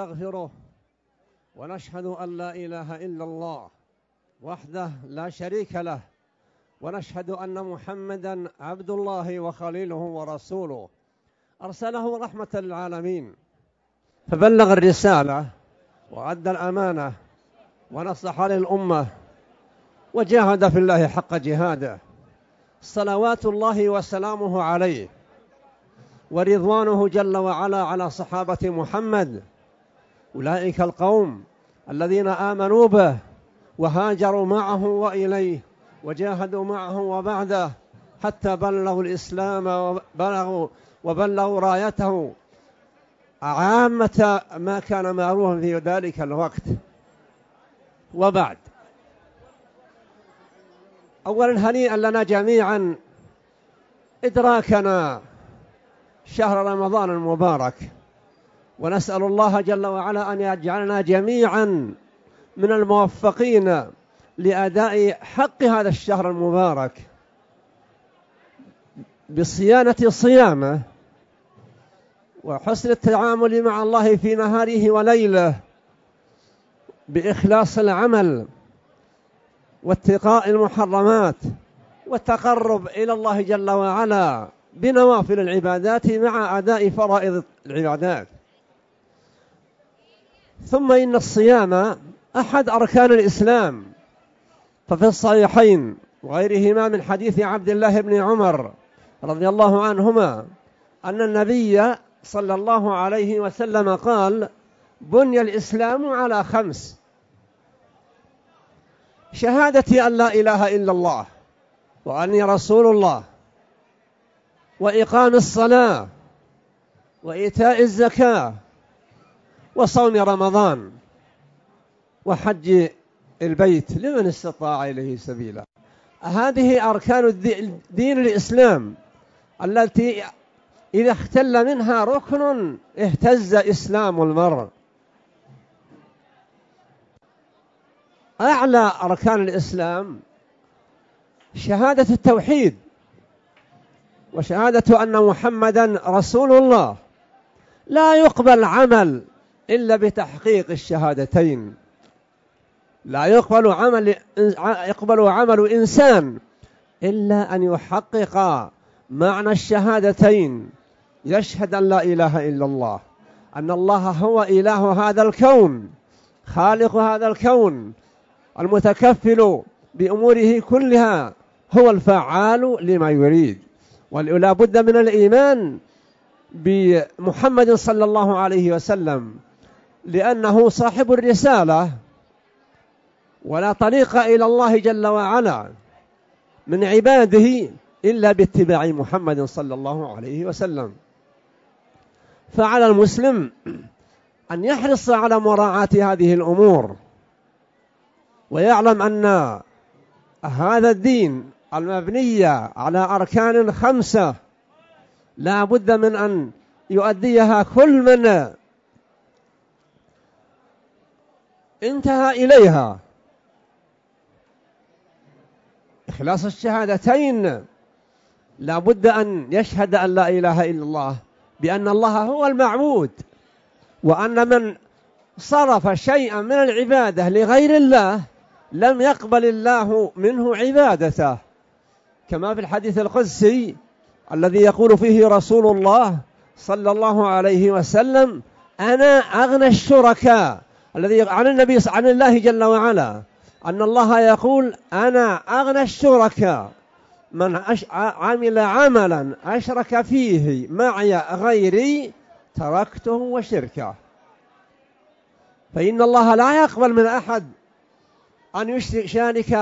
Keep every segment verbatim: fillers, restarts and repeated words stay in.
نستغفره ونشهد أن لا إله إلا الله وحده لا شريك له، ونشهد أن محمدًا عبد الله وخليله ورسوله، أرسله رحمة للعالمين، فبلغ الرسالة وأدى الأمانة ونصح للأمة وجاهد في الله حق جهاده، صلوات الله وسلامه عليه ورضوانه جل وعلا على صحابة محمد، أولئك القوم الذين آمنوا به وهاجروا معه وإليه وجاهدوا معه وبعده حتى بلغوا الإسلام وبلغوا, وبلغوا رايته عامة ما كان معروفا في ذلك الوقت. وبعد، أولا هنيئا لنا جميعا إدراكنا شهر رمضان المبارك، ونسأل الله جل وعلا أن يجعلنا جميعا من الموفقين لأداء حق هذا الشهر المبارك بصيانة صيامه وحسن التعامل مع الله في نهاره وليله، بإخلاص العمل واتقاء المحرمات والتقرب إلى الله جل وعلا بنوافل العبادات مع أداء فرائض العبادات. ثم إن الصيام أحد أركان الإسلام، ففي الصحيحين وغيرهما من حديث عبد الله بن عمر رضي الله عنهما أن النبي صلى الله عليه وسلم قال: بني الإسلام على خمس: شهادة أن لا إله إلا الله وأني رسول الله، وإقام الصلاة، وإيتاء الزكاة، وصوم رمضان، وحج البيت لمن استطاع إليه سبيلا. هذه أركان الدين الإسلام التي إذا اختل منها ركن اهتز إسلام المرء. أعلى أركان الإسلام شهادة التوحيد، وشهادة أن محمدًا رسول الله. لا يقبل عمل إلا بتحقيق الشهادتين، لا يقبل عمل يقبل عمل إنسان إلا أن يحقق معنى الشهادتين، يشهد أن لا إله إلا الله، أن الله هو إله هذا الكون، خالق هذا الكون، المتكفل بأموره كلها، هو الفعال لما يريد. ولا بد من الإيمان بمحمد صلى الله عليه وسلم، لأنه صاحب الرسالة، ولا طريق إلى الله جل وعلا من عباده إلا باتباع محمد صلى الله عليه وسلم. فعلى المسلم أن يحرص على مراعاة هذه الأمور، ويعلم أن هذا الدين المبني على أركان خمسة لا بد من أن يؤديها كل من انتهى إليها. إخلاص الشهادتين، لا بد أن يشهد أن لا إله إلا الله، بأن الله هو المعبود، وأن من صرف شيئا من العبادة لغير الله لم يقبل الله منه عبادته، كما في الحديث القدسي الذي يقول فيه رسول الله صلى الله عليه وسلم: أنا أغنى الشركاء، الذي عن النبي عن الله جل وعلا أن الله يقول: أنا أغنى الشركاء من عمل عملا أشرك فيه معي غيري تركته وشركه. فإن الله لا يقبل من أحد أن يشارك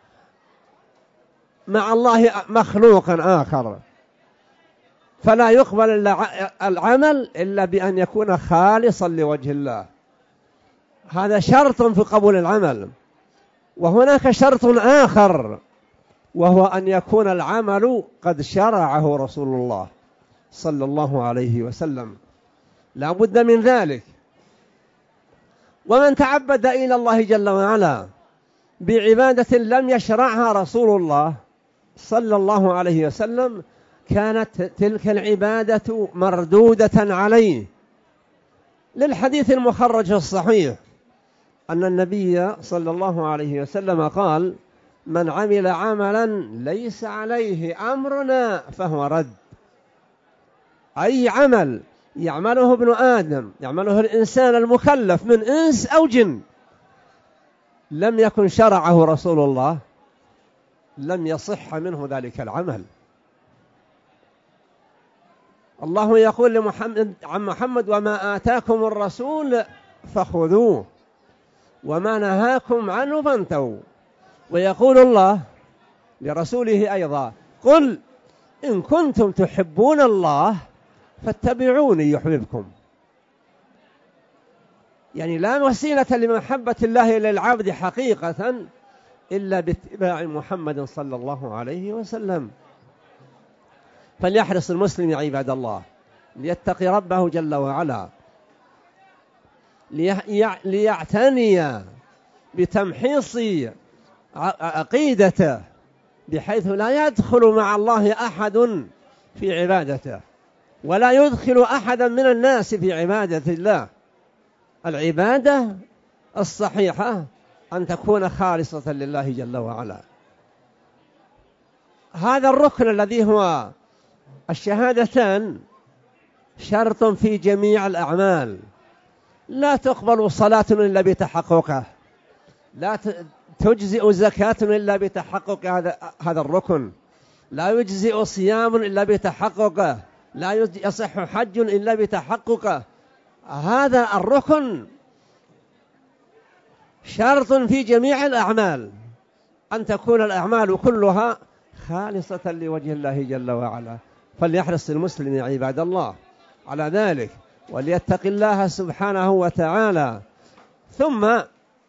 مع الله مخلوقا آخر، فلا يقبل العمل إلا بأن يكون خالصا لوجه الله. هذا شرط في قبول العمل. وهناك شرط آخر، وهو أن يكون العمل قد شرعه رسول الله صلى الله عليه وسلم، لا بد من ذلك. ومن تعبد إلى الله جل وعلا بعبادة لم يشرعها رسول الله صلى الله عليه وسلم كانت تلك العبادة مردودة عليه، للحديث المخرج في الصحيح أن النبي صلى الله عليه وسلم قال: من عمل عملا ليس عليه أمرنا فهو رد. أي عمل يعمله ابن آدم، يعمله الإنسان المكلف من إنس أو جن، لم يكن شرعه رسول الله، لم يصح منه ذلك العمل. الله يقول لمحمد عن محمد: وما آتاكم الرسول فخذوه وما نهاكم عنه فانتهوا. ويقول الله لرسوله أيضا: قل إن كنتم تحبون الله فاتبعوني يحببكم. يعني لا وسيلة لمحبة الله للعبد حقيقة إلا باتباع محمد صلى الله عليه وسلم. فليحرص المسلم عباد الله ليتقي ربه جل وعلا، ليعتني بتمحيص عقيدته بحيث لا يدخل مع الله أحد في عبادته، ولا يدخل أحدا من الناس في عبادة الله. العبادة الصحيحة أن تكون خالصة لله جل وعلا. هذا الركن الذي هو الشهادتان شرط في جميع الأعمال. لا تقبل صلاة إلا بتحققه، لا تجزئ زكاة إلا بتحقق هذا هذا الركن، لا يجزئ صيام إلا بتحققه، لا يصح حج إلا بتحققه. هذا الركن شرط في جميع الأعمال، أن تكون الأعمال كلها خالصة لوجه الله جل وعلا. فليحرص المسلم عباد الله على ذلك، وليتق الله سبحانه وتعالى، ثم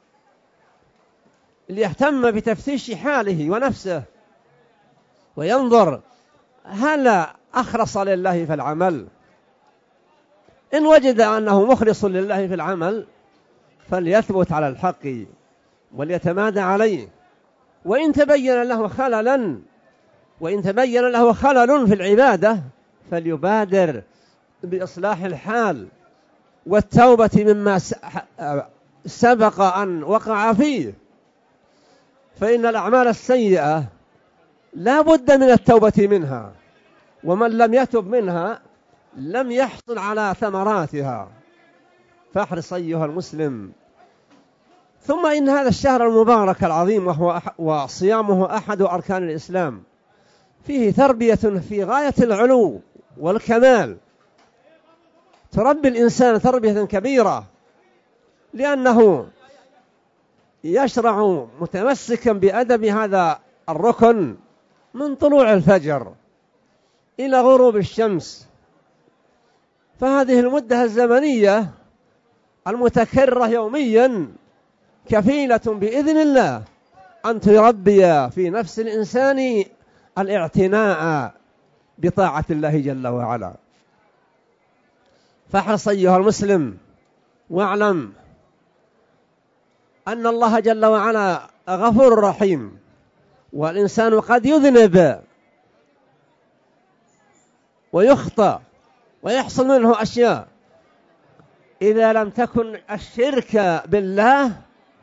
ليهتم بتفتيش حاله ونفسه، وينظر هل أخلص لله في العمل. إن وجد أنه مخلص لله في العمل فليثبت على الحق وليتمادى عليه، وإن تبين له خللا وإن تبين له خلل في العبادة فليبادر بإصلاح الحال والتوبة مما سبق أن وقع فيه، فإن الأعمال السيئة لا بد من التوبة منها، ومن لم يتب منها لم يحصل على ثمراتها. فاحرص أيها المسلم. ثم إن هذا الشهر المبارك العظيم وهو وصيامه أحد أركان الإسلام فيه تربية في غاية العلو والكمال، تربي الإنسان تربية كبيرة، لأنه يشرع متمسكا بأدب هذا الركن من طلوع الفجر إلى غروب الشمس. فهذه المدة الزمنية المتكررة يوميا كفيلة بإذن الله أن تربي في نفس الإنسان الاعتناء بطاعة الله جل وعلا. فاحرص أيها المسلم واعلم أن الله جل وعلا غفور رحيم، والإنسان قد يذنب ويخطأ ويحصل منه أشياء إذا لم تكن الشرك بالله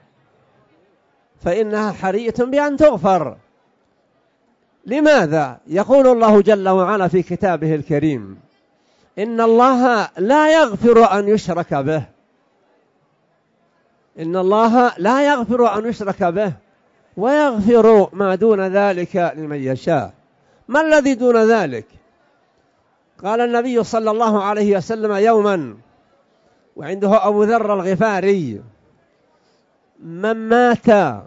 فإنها حرية بأن تغفر. لماذا؟ يقول الله جل وعلا في كتابه الكريم: إن الله لا يغفر أن يشرك به، إن الله لا يغفر أن يشرك به ويغفر ما دون ذلك لمن يشاء. ما الذي دون ذلك؟ قال النبي صلى الله عليه وسلم يوما وعنده أبو ذر الغفاري: من مات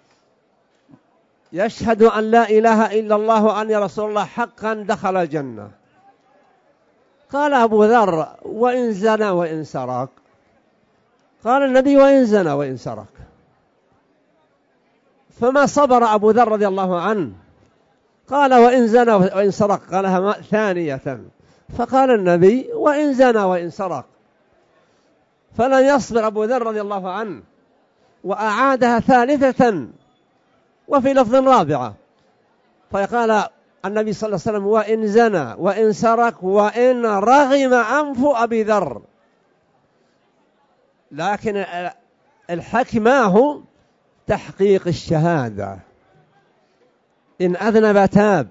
يشهد أن لا إله إلا الله وأن رسول الله حقا دخل الجنة. قال أبو ذر: وإن زنى وإن سرق؟ قال النبي: وإن زنى وإن سرق. فما صبر أبو ذر رضي الله عنه، قال: وإن زنى وإن سرق. قالها ثانية، فقال النبي: وإن زنى وإن سرق. فلن يصبر أبو ذر رضي الله عنه وأعادها ثالثة وفي لفظ رابعة، فقال النبي صلى الله عليه وسلم: وإن زنى وإن سرق وإن رغم أنف أبي ذر. لكن الحكمة هو تحقيق الشهادة. إن أذنب تاب.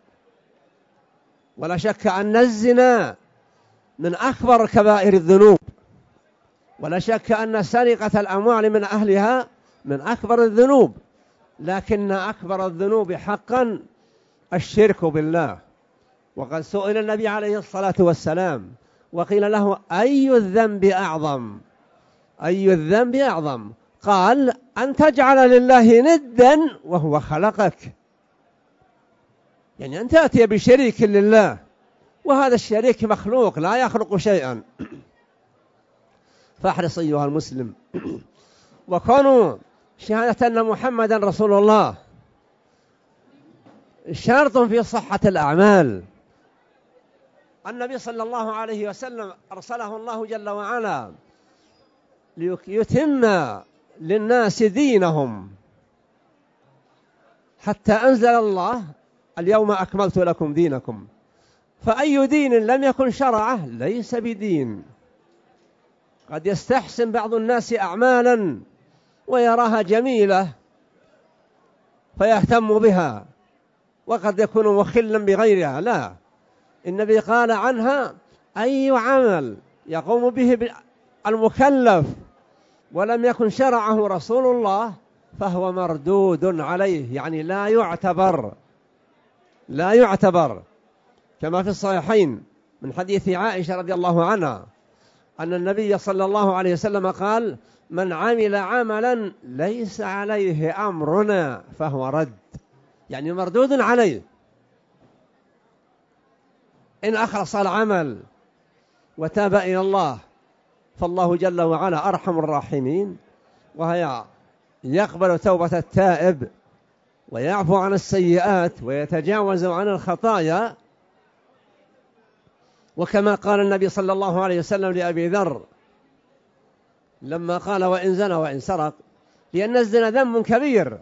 ولا شك أن الزنا من أكبر كبائر الذنوب، ولا شك أن سرقة الأموال من أهلها من أكبر الذنوب، لكن أكبر الذنوب حقا الشرك بالله. وقد سئل النبي عليه الصلاة والسلام وقيل له: أي الذنب أعظم؟ أي الذنب أعظم؟ قال: أن تجعل لله ندا وهو خلقك، يعني أن تأتي بشريك لله، وهذا الشريك مخلوق لا يخلق شيئا. فاحرص أيها المسلم. وكونوا شهادة أن محمدا رسول الله شرط في صحة الأعمال. النبي صلى الله عليه وسلم أرسله الله جل وعلا ليتم للناس دينهم، حتى أنزل الله: اليوم أكملت لكم دينكم. فأي دين لم يكن شرعه ليس بدين. قد يستحسن بعض الناس أعمالا ويراها جميلة فيهتم بها، وقد يكون مخلا بغيرها. لا، النبي قال عنها: أي عمل يقوم به المكلف ولم يكن شرعه رسول الله فهو مردود عليه، يعني لا يعتبر لا يعتبر كما في الصحيحين من حديث عائشة رضي الله عنها أن النبي صلى الله عليه وسلم قال: من عمل عملا ليس عليه أمرنا فهو رد، يعني مردود عليه. إن أخلص العمل وتاب إلى الله فالله جل وعلا أرحم الراحمين، وهي يقبل توبة التائب ويعفو عن السيئات ويتجاوز عن الخطايا. وكما قال النبي صلى الله عليه وسلم لأبي ذر لما قال: وإن زنى وإن سرق، لأن الزنا ذنب كبير،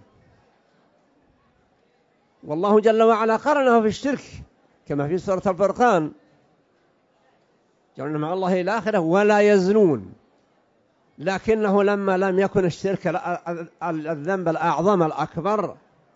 والله جل وعلا قرنه في الشرك كما في سورة الفرقان: جعلنا مع الله الآخرة ولا يزنون. لكنه لما لم يكن الشرك الذنب الأعظم الأكبر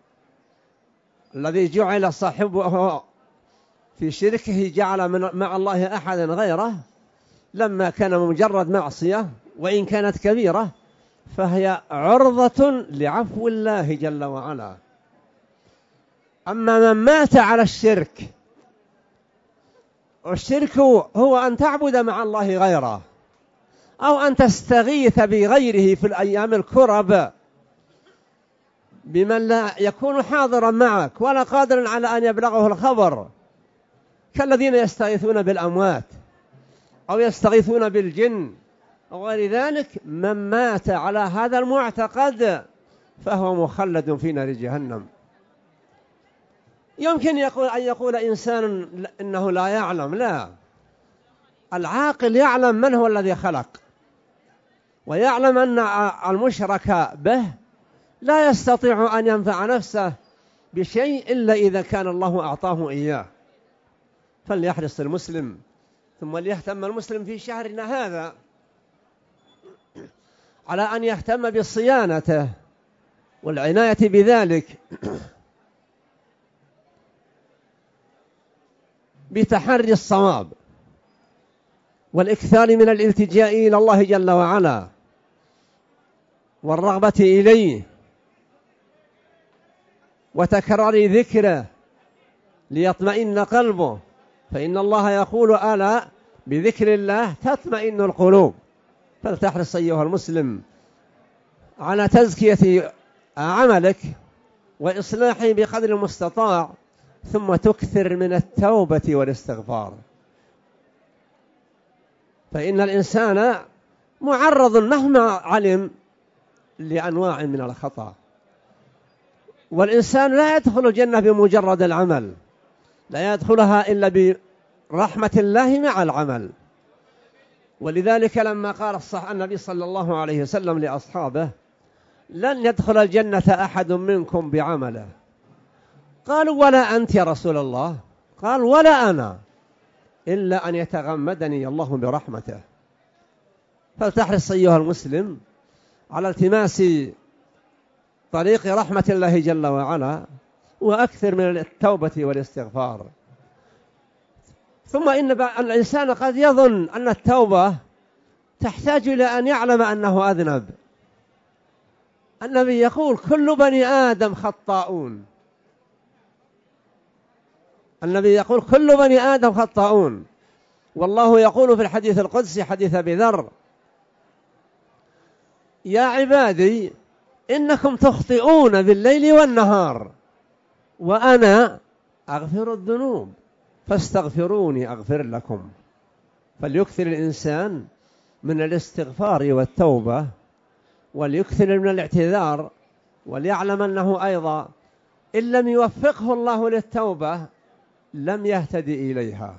الذي جعل صاحبه في شركه جعل من مع الله أحدا غيره، لما كان مجرد معصية وإن كانت كبيرة فهي عرضة لعفو الله جل وعلا. أما من مات على الشرك، والشرك هو أن تعبد مع الله غيره أو أن تستغيث بغيره في الأيام الكرب بمن لا يكون حاضرا معك ولا قادرا على أن يبلغه الخبر، كالذين يستغيثون بالأموات أو يستغيثون بالجن أو غير ذلك. من مات على هذا المعتقد فهو مخلد في نار جهنم. يمكن يقول أن يقول إنسان إنه لا يعلم. لا، العاقل يعلم من هو الذي خلق، ويعلم أن المشرك به لا يستطيع أن ينفع نفسه بشيء إلا إذا كان الله أعطاه إياه. فليحرص المسلم ثم ليهتم المسلم في شهرنا هذا على أن يهتم بصيانته والعناية بذلك، بتحري الصواب والإكثار من الالتجاء إلى الله جل وعلا والرغبة إليه وتكرار ذكره ليطمئن قلبه، فإن الله يقول: ألا بذكر الله تطمئن القلوب. فلتحرص أيها المسلم على تزكية عملك وإصلاحه بقدر المستطاع، ثم تكثر من التوبة والاستغفار، فإن الإنسان معرض مهما علم لأنواع من الخطأ، والإنسان لا يدخل الجنة بمجرد العمل، لا يدخلها إلا برحمة الله مع العمل. ولذلك لما قال الصح النبي صلى الله عليه وسلم لأصحابه: لن يدخل الجنة أحد منكم بعمله. قالوا: ولا أنت يا رسول الله؟ قال: ولا أنا، إلا أن يتغمدني الله برحمته. فلتحرص أيها المسلم على التماس طريق رحمة الله جل وعلا، وأكثر من التوبة والاستغفار. ثم إن الإنسان قد يظن أن التوبة تحتاج إلى أن يعلم أنه أذنب. النبي يقول كل بني آدم خطاؤون، النبي يقول كل بني آدم خطاؤون، والله يقول في الحديث القدسي حديث أبي ذر: يا عبادي إنكم تخطئون بالليل والنهار وأنا أغفر الذنوب فاستغفروني أغفر لكم. فليكثر الإنسان من الاستغفار والتوبة، وليكثر من الاعتذار، وليعلم أنه أيضا إن لم يوفقه الله للتوبة لم يهتدي إليها.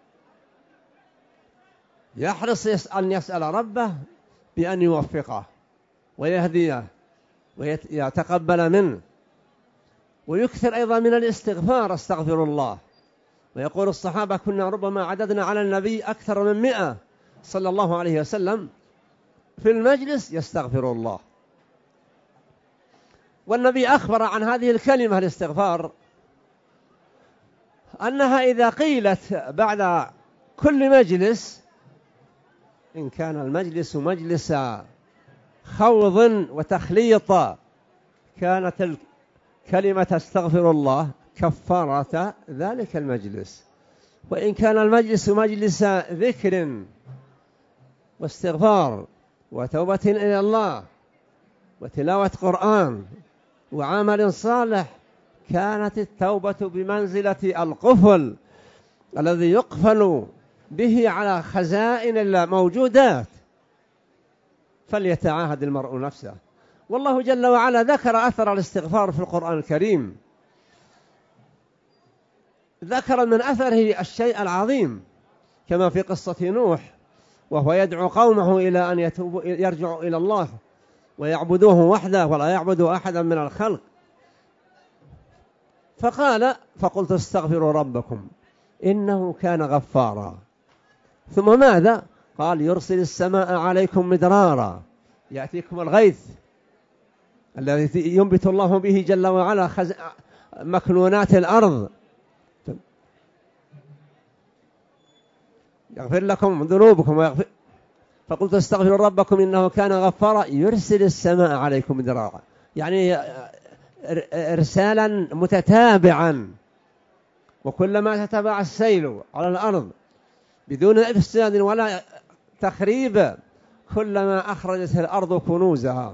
يحرص أن يسأل ربه بأن يوفقه ويهديه ويتقبل منه، ويكثر أيضا من الاستغفار: استغفر الله. ويقول الصحابة: كنا ربما عددنا على النبي أكثر من مئة صلى الله عليه وسلم في المجلس يستغفر الله. والنبي أخبر عن هذه الكلمة الاستغفار أنها إذا قيلت بعد كل مجلس، إن كان المجلس مجلس خوض وتخليط، كانت كلمة استغفر الله كفارة ذلك المجلس. وإن كان المجلس مجلس ذكر واستغفار وتوبة إلى الله وتلاوة قرآن وعمل صالح، كانت التوبة بمنزلة القفل الذي يقفل به على خزائن الموجودات. فليتعاهد المرء نفسه. والله جل وعلا ذكر أثر الاستغفار في القرآن الكريم، ذكر من أثره الشيء العظيم، كما في قصة نوح وهو يدعو قومه إلى أن يتوبوا يرجعوا إلى الله ويعبدوه وحده ولا يعبدوا أحدا من الخلق. فقال: فقلت استغفروا ربكم إنه كان غفارا. ثم ماذا؟ قال: يرسل السماء عليكم مدرارا، يأتيكم الغيث الذي ينبت الله به جل وعلا خز... مكنونات الأرض، يغفر لكم ذنوبكم ويغفر. فقلت استغفروا ربكم إنه كان غفارا يرسل السماء عليكم مدرارا، يعني إرسالا متتابعا، وكلما تتابع السيل على الأرض بدون إفساد ولا تخريب كلما أخرجت الأرض كنوزها.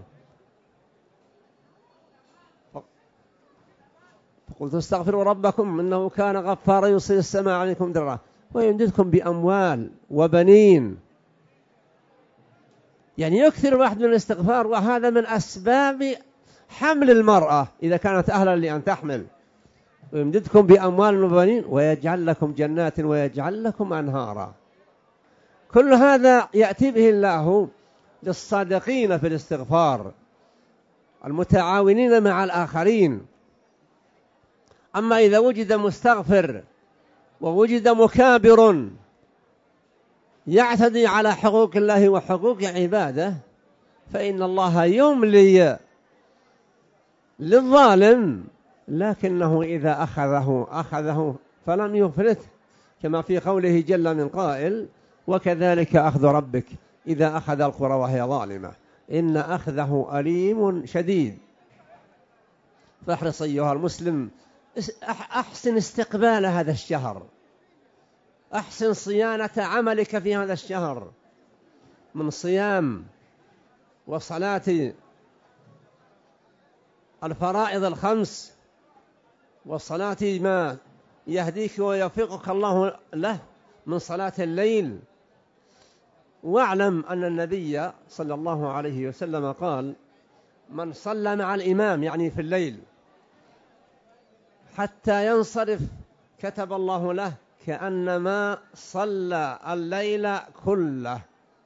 فقلت استغفروا ربكم إنه كان غفارا يرسل السماء عليكم مدرارا ويمددكم بأموال وبنين. يعني يكثر واحد من الاستغفار، وهذا من أسباب حمل المرأة إذا كانت أهلا لأن تحمل. ويمددكم بأموال وبنين ويجعل لكم جنات ويجعل لكم أنهارا. كل هذا يأتي به الله للصادقين في الاستغفار المتعاونين مع الآخرين. أما إذا وجد مستغفر ووجد مكابر يعتدي على حقوق الله وحقوق عباده، فإن الله يملي للظالم، لكنه إذا أخذه أخذه فلم يفلته، كما في قوله جل من قائل: وكذلك أخذ ربك إذا أخذ القرى وهي ظالمة إن أخذه أليم شديد. فاحرص أيها المسلم، أحسن استقبال هذا الشهر، أحسن صيانة عملك في هذا الشهر من صيام وصلاة الفرائض الخمس وصلاة ما يهديك ويوفقك الله له من صلاة الليل. واعلم أن النبي صلى الله عليه وسلم قال: من صلى مع الإمام يعني في الليل حتى ينصرف كتب الله له كأنما صلى الليل كله.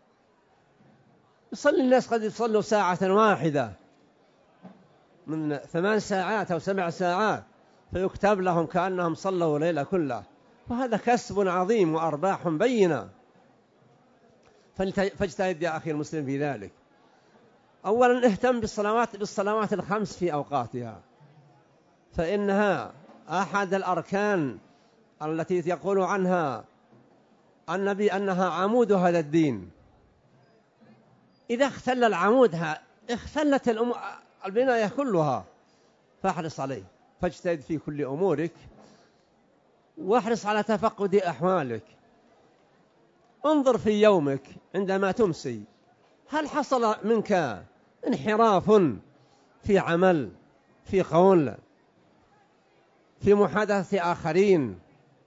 يصلي الناس قد يصلوا ساعة واحدة من ثمان ساعات أو سبع ساعات فيكتب لهم كأنهم صلوا ليلة كله، وهذا كسب عظيم وأرباح بينة. فاجتهد يا أخي المسلم في ذلك. أولا اهتم بالصلوات بالصلوات الخمس في أوقاتها، فإنها أحد الأركان التي يقول عنها النبي أنها عمود هذا الدين. إذا اختل العمود اختلت البناية كلها، فاحرص عليه، فاجتهد في كل أمورك، واحرص على تفقد أحوالك. انظر في يومك عندما تمسي، هل حصل منك انحراف في عمل، في قول، في محادثة آخرين؟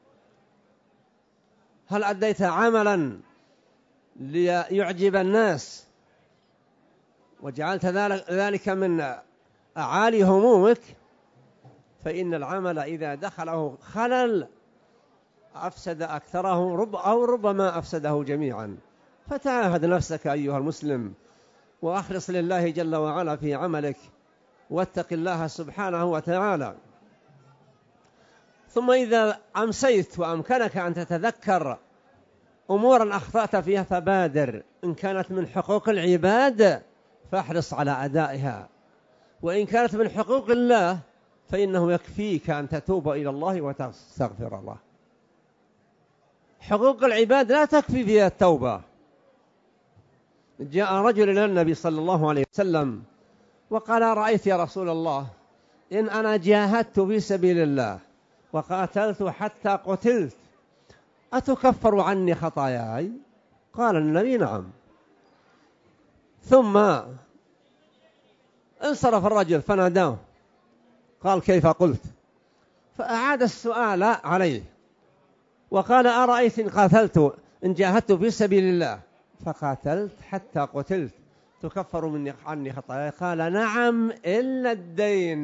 هل أديت عملا ليعجب الناس وجعلت ذلك من أعالي همومك؟ فإن العمل إذا دخله خلل أفسد أكثره رب أو ربما أفسده جميعا. فتعاهد نفسك أيها المسلم، وأخلص لله جل وعلا في عملك، واتق الله سبحانه وتعالى. ثم إذا أمسيت وأمكنك أن تتذكر أمورا أخطأت فيها فبادر، إن كانت من حقوق العباد فاحرص على أدائها، وإن كانت من حقوق الله فإنه يكفيك أن تتوب إلى الله وتستغفر الله. حقوق العباد لا تكفي فيها التوبة. جاء رجل إلى النبي صلى الله عليه وسلم وقال: رأيت يا رسول الله إن أنا جاهدت في سبيل الله وقاتلت حتى قتلت أتكفر عني خطاياي؟ قال النبي: نعم. ثم انصرف الرجل فناداه، قال: كيف قلت؟ فأعاد السؤال عليه وقال: أرأيت إن قاتلت إن جاهدت في سبيل الله فقاتلت حتى قتلت تكفر مني عني خطاياي؟ قال: نعم إلا الدين،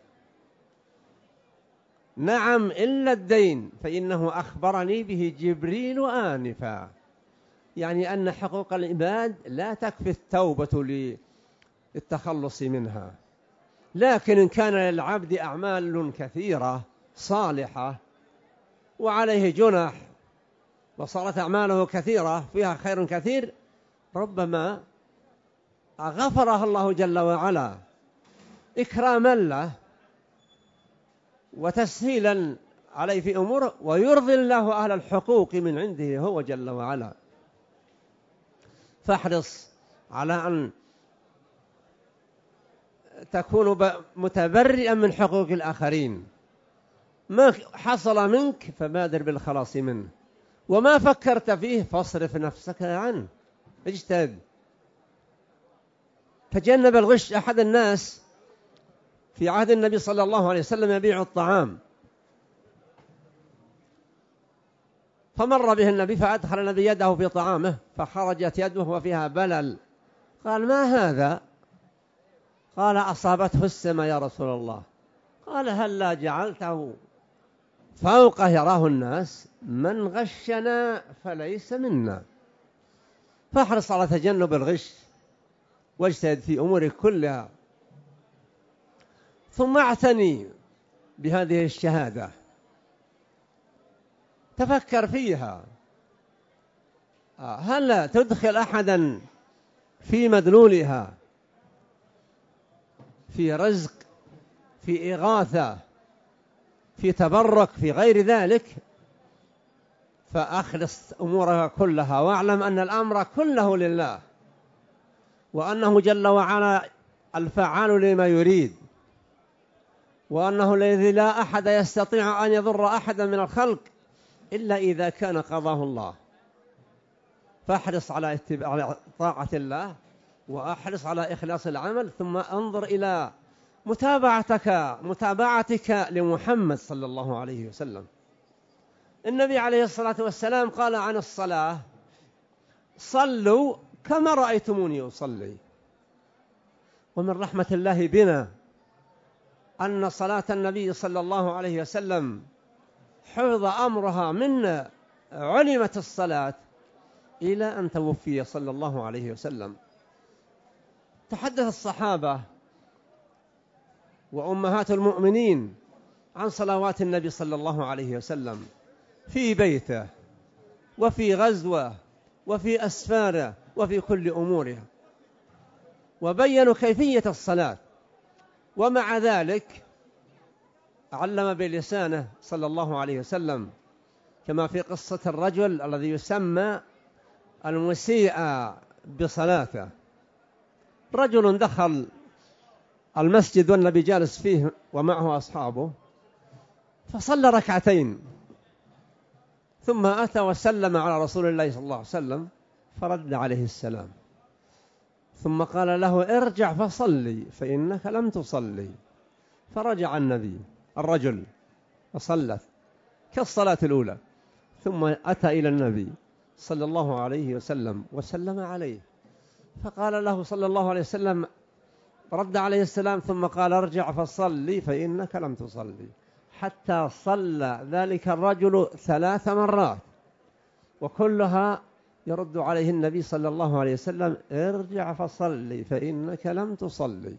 نعم إلا الدين، فإنه أخبرني به جبريل آنفا. يعني أن حقوق العباد لا تكفي التوبة للتخلص منها، لكن إن كان للعبد أعمال كثيرة صالحة وعليه جنح وصارت أعماله كثيرة فيها خير كثير، ربما غفرها الله جل وعلا إكراما له وتسهيلا عليه في أموره، ويرضي الله أهل الحقوق من عنده هو جل وعلا. فاحرص على أن تكون متبرئا من حقوق الآخرين. ما حصل منك فبادر بالخلاص منه، وما فكرت فيه فاصرف نفسك عنه، اجتهد. تجنب الغش. أحد الناس في عهد النبي صلى الله عليه وسلم يبيع الطعام، فمر به النبي فأدخل النبي يده في طعامه فخرجت يده وفيها بلل. قال: ما هذا؟ قال: أصابته السماء يا رسول الله. قال: هل لا جعلته فوقه يراه الناس؟ من غشنا فليس منا. فاحرص على تجنب الغش واجتهد في أمورك كلها. ثم اعتني بهذه الشهادة، تفكر فيها، هل تدخل أحدا في مدلولها، في رزق، في إغاثة، في تبرك، في غير ذلك؟ فأخلص أمورها كلها، واعلم أن الأمر كله لله، وأنه جل وعلا الفعال لما يريد، وأنه الذي لا أحد يستطيع أن يضر أحدا من الخلق إلا إذا كان قضاه الله. فاحرص على اتباع طاعة الله، وأحرص على إخلاص العمل، ثم انظر إلى متابعتك متابعتك لمحمد صلى الله عليه وسلم. النبي عليه الصلاة والسلام قال عن الصلاة: صلوا كما رأيتموني أصلي. ومن رحمة الله بنا أن صلاة النبي صلى الله عليه وسلم حفظ أمرها من علمت الصلاة إلى أن توفي صلى الله عليه وسلم. تحدث الصحابة وأمهات المؤمنين عن صلوات النبي صلى الله عليه وسلم في بيته وفي غزوة وفي أسفاره وفي كل أمورها، وبينوا كيفية الصلاة. ومع ذلك علم بلسانه صلى الله عليه وسلم، كما في قصة الرجل الذي يسمى المسيء بصلاته. رجل دخل المسجد والنبي جالس فيه ومعه أصحابه، فصلى ركعتين، ثم أتى وسلم على رسول الله صلى الله عليه وسلم، فرد عليه السلام، ثم قال له: ارجع فصلي فإنك لم تصلي. فرجع النبي الرجل وصلت كالصلاة الأولى، ثم أتى إلى النبي صلى الله عليه وسلم وسلم عليه، فقال له صلى الله عليه وسلم، رد عليه السلام، ثم قال: ارجع فصلي فإنك لم تصلي، حتى صلى ذلك الرجل ثلاث مرات، وكلها يرد عليه النبي صلى الله عليه وسلم: ارجع فصلي فإنك لم تصلي.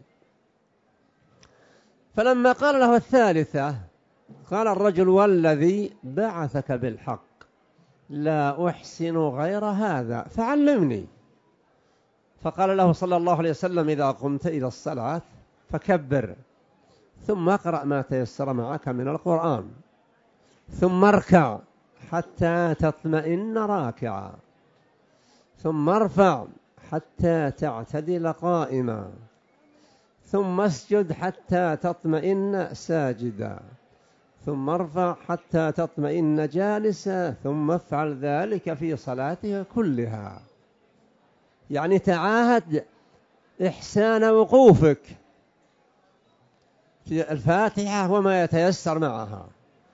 فلما قال له الثالثة قال الرجل: والذي بعثك بالحق لا أحسن غير هذا فعلمني. فقال له صلى الله عليه وسلم: إذا قمت إلى الصلاة فكبر، ثم اقرأ ما تيسر معك من القرآن، ثم اركع حتى تطمئن راكعا، ثم ارفع حتى تعتدل قائما، ثم اسجد حتى تطمئن ساجدا، ثم ارفع حتى تطمئن جالسا، ثم افعل ذلك في صلاتك كلها. يعني تعاهد إحسان وقوفك في الفاتحة وما يتيسر معها،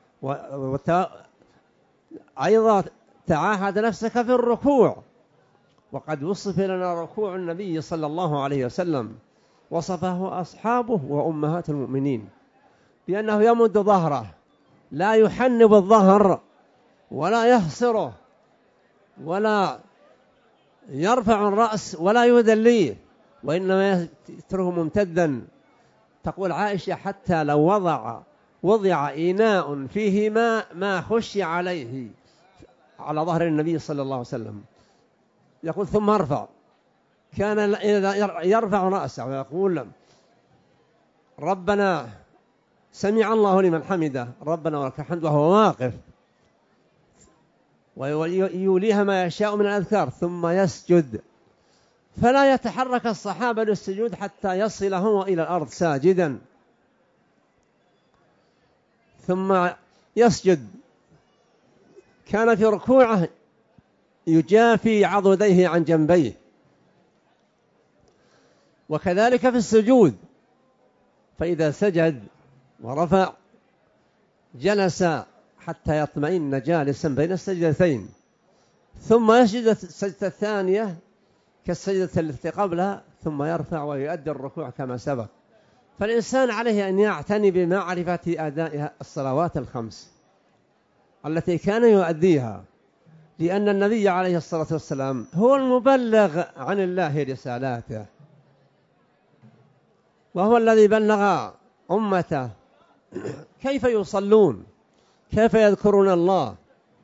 وأيضا تعاهد نفسك في الركوع. وقد وصف لنا ركوع النبي صلى الله عليه وسلم، وصفه أصحابه وأمهات المؤمنين بأنه يمد ظهره، لا يحنب الظهر ولا يحصره ولا يرفع الرأس ولا يدليه، وإنما يتركه ممتدا. تقول عائشة: حتى لو وضع وضع إناء فيه ماء ما خشي عليه على ظهر النبي صلى الله عليه وسلم. يقول: ثم ارفع. كان إذا يرفع رأسه ويقول: ربنا سمع الله لمن حمده، ربنا ولك الحمد، وهو واقف، ويوليها ما يشاء من الأذكار، ثم يسجد، فلا يتحرك الصحابة للسجود حتى يصل هو إلى الأرض ساجدا، ثم يسجد. كان في ركوعه يجافي عضديه عن جنبيه، وكذلك في السجود، فإذا سجد ورفع جلس حتى يطمئن جالسا بين السجدتين، ثم يسجد السجدة الثانية كالسجدة التي قبلها، ثم يرفع ويؤدي الركوع كما سبق. فالإنسان عليه أن يعتني بمعرفة أداء الصلوات الخمس التي كان يؤديها، لأن النبي عليه الصلاة والسلام هو المبلغ عن الله رسالاته، وهو الذي بلغ أمته كيف يصلون، كيف يذكرون الله،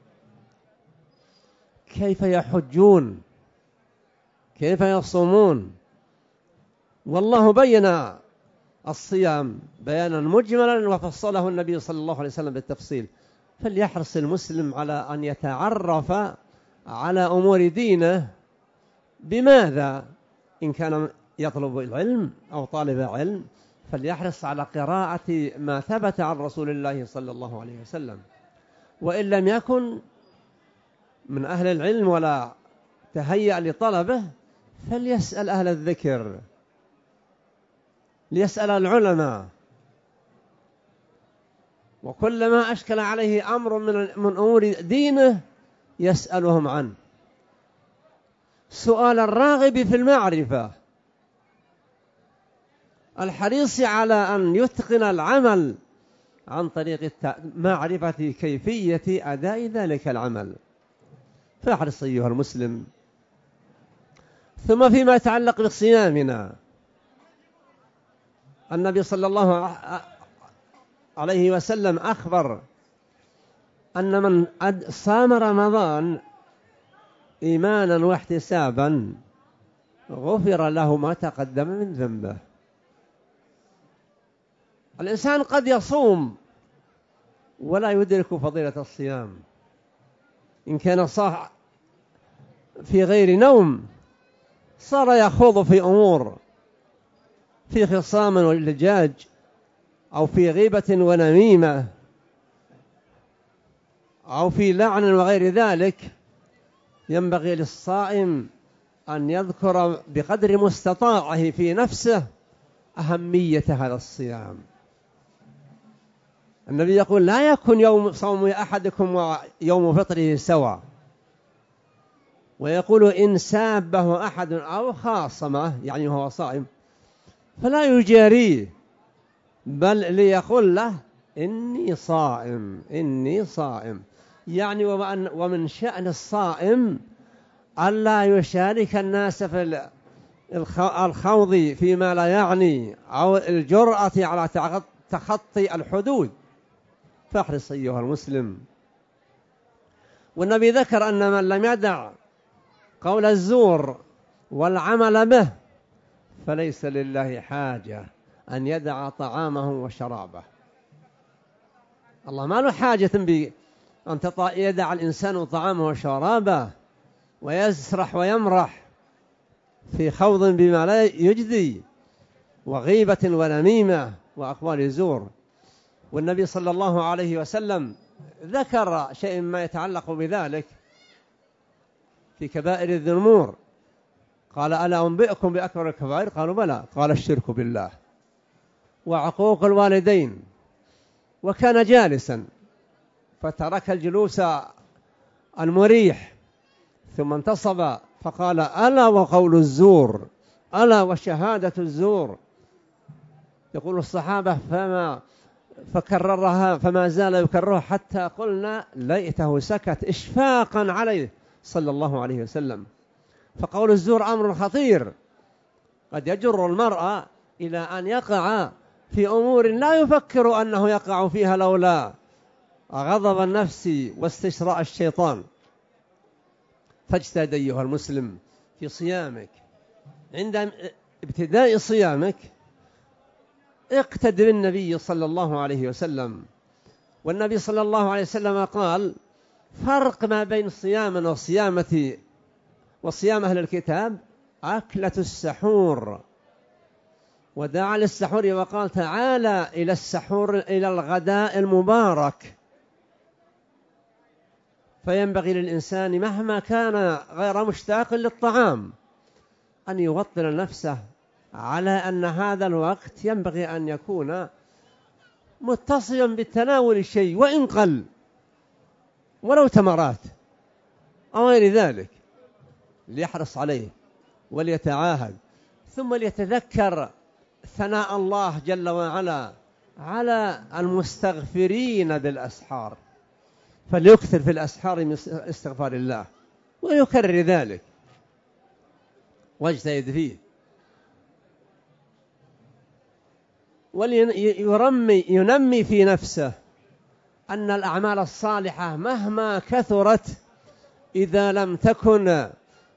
كيف يحجون، كيف يصومون. والله بين الصيام بيانا مجملا، وفصله النبي صلى الله عليه وسلم بالتفصيل. فليحرص المسلم على أن يتعرف على أمور دينه. بماذا؟ إن كان يطلب العلم أو طالب علم، فليحرص على قراءة ما ثبت عن رسول الله صلى الله عليه وسلم. وإن لم يكن من أهل العلم ولا تهيأ لطلبه، فليسأل أهل الذكر، ليسأل العلماء. وكلما أشكل عليه أمر من أمور دينه يسألهم عنه، سؤال الراغب في المعرفة، الحريص على أن يتقن العمل عن طريق معرفة كيفية أداء ذلك العمل. فاحرص أيها المسلم. ثم فيما يتعلق بصيامنا، النبي صلى الله عليه وسلم أخبر أن من صام رمضان إيمانا واحتسابا غفر له ما تقدم من ذنبه. الإنسان قد يصوم ولا يدرك فضيلة الصيام، إن كان صاح في غير نوم صار يخوض في أمور، في خصام واللجاج، أو في غيبة ونميمة، أو في لعن وغير ذلك. ينبغي للصائم أن يذكر بقدر مستطاعه في نفسه أهمية هذا الصيام. النبي يقول: لا يكن يوم صوم أحدكم ويوم فطره سواء. ويقول: إن سابه أحد أو خاصمه، يعني هو صائم، فلا يجاريه، بل ليقول له: إني صائم إني صائم. يعني ومن شأن الصائم ألا يشارك الناس في الخوض فيما لا يعني، أو الجرأة على تخطي الحدود. فاحرص أيها المسلم. والنبي ذكر أن من لم يدع قول الزور والعمل به فليس لله حاجة أن يدع طعامه وشرابه. الله ما له حاجة بأن يدع الإنسان طعامه وشرابه ويسرح ويمرح في خوض بما لا يجدي، وغيبة ونميمة وأقوال زور. والنبي صلى الله عليه وسلم ذكر شيء ما يتعلق بذلك في كبائر الذنوب. قال: ألا أنبئكم بأكبر الكبائر؟ قالوا: بلى. قال: الشرك بالله وعقوق الوالدين. وكان جالسا فترك الجلوس المريح ثم انتصب فقال: ألا وقول الزور، ألا وشهادة الزور. يقول الصحابة فما فكررها فما زال يكررها حتى قلنا ليته سكت، إشفاقا عليه صلى الله عليه وسلم. فقول الزور أمر خطير قد يجر المرء إلى أن يقع في أمور لا يفكر أنه يقع فيها لولا غضب النفس واستشراء الشيطان. فاجتهد أيها المسلم في صيامك. عند ابتداء صيامك اقتد بالنبي صلى الله عليه وسلم. والنبي صلى الله عليه وسلم قال: فرق ما بين صيامنا وصيامة وصيام أهل الكتاب أكلة السحور. ودعا للسحور وقال: تعالى إلى السحور، إلى الغداء المبارك. فينبغي للإنسان مهما كان غير مشتاق للطعام أن يوطن نفسه على أن هذا الوقت ينبغي أن يكون متصلا بالتناول الشيء وإن قل، ولو تمرات أو غير ذلك، ليحرص عليه وليتعاهد. ثم ليتذكر ثناء الله جل وعلا على المستغفرين بالأسحار، فليكثر في الأسحار من استغفار الله ويكرر ذلك واجتهد فيه. وليرمي ينمي في نفسه أن الأعمال الصالحة مهما كثرت إذا لم تكن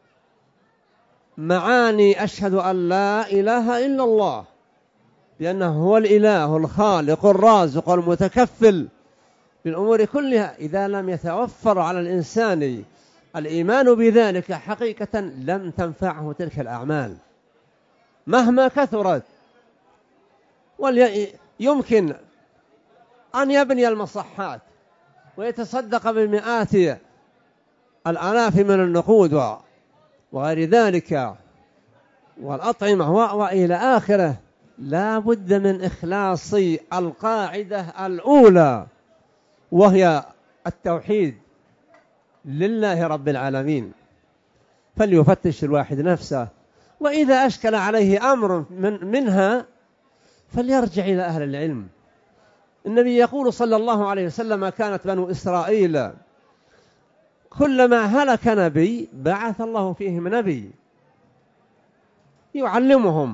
معاني أشهد أن لا إله إلا الله بأنه هو الإله الخالق الرازق المتكفل بالأمور كلها، إذا لم يتوفر على الإنسان الإيمان بذلك حقيقة لم تنفعه تلك الأعمال مهما كثرت. ويمكن أن يبني المصحات ويتصدق بالمئات الآلاف من النقود وغير ذلك والأطعمة وإلى آخره، لا بد من إخلاص القاعدة الأولى وهي التوحيد لله رب العالمين. فليفتش الواحد نفسه، وإذا أشكل عليه أمر من منها فليرجع إلى أهل العلم. النبي يقول صلى الله عليه وسلم: كانت بنو إسرائيل كلما هلك نبي بعث الله فيهم نبي يعلمهم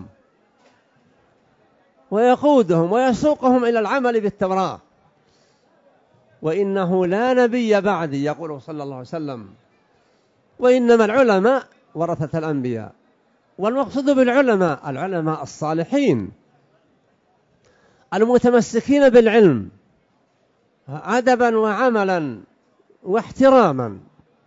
ويقودهم ويسوقهم إلى العمل بالتوراة، وإنه لا نبي بعدي، يقول صلى الله عليه وسلم. وإنما العلماء ورثة الأنبياء، والمقصود بالعلماء العلماء الصالحين المتمسكين بالعلم أدبا وعملا واحتراما،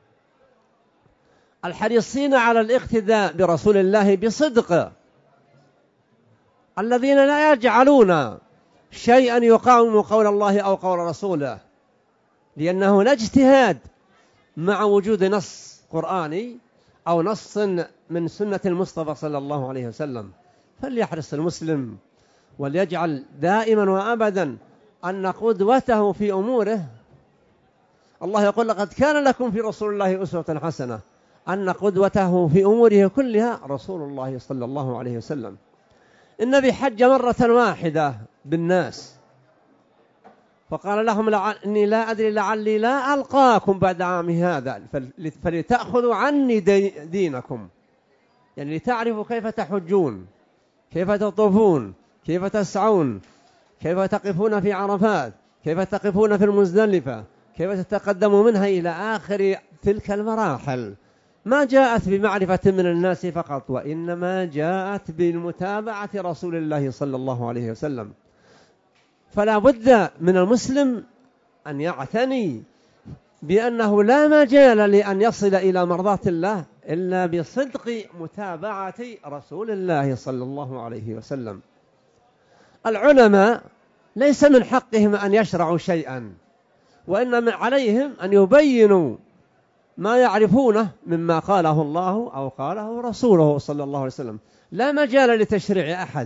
الحريصين على الاقتداء برسول الله بصدق، الذين لا يجعلون شيئا يقاوم قول الله أو قول رسوله، لأنه لا اجتهاد مع وجود نص قرآني أو نص من سنة المصطفى صلى الله عليه وسلم. فليحرص المسلم وليجعل دائما وأبدا أن قدوته في أموره. الله يقول لقد كان لكم في رسول الله أسوة حسنة، أن قدوته في أموره كلها رسول الله صلى الله عليه وسلم. النبي حج مرة واحدة بالناس فقال لهم إني لا أدري لعلي لا ألقاكم بعد عامي هذا فلتأخذوا عني دينكم، يعني لتعرفوا كيف تحجون، كيف تطوفون، كيف تسعون، كيف تقفون في عرفات، كيف تقفون في المزدلفة، كيف تتقدموا منها إلى آخر تلك المراحل. ما جاءت بمعرفة من الناس فقط، وإنما جاءت بالمتابعة رسول الله صلى الله عليه وسلم. فلا بد من المسلم أن يعتني بأنه لا مجال لأن يصل إلى مرضاة الله إلا بصدق متابعة رسول الله صلى الله عليه وسلم. العلماء ليس من حقهم أن يشرعوا شيئا، وإنما عليهم أن يبينوا ما يعرفونه مما قاله الله أو قاله رسوله صلى الله عليه وسلم. لا مجال لتشريع أحد.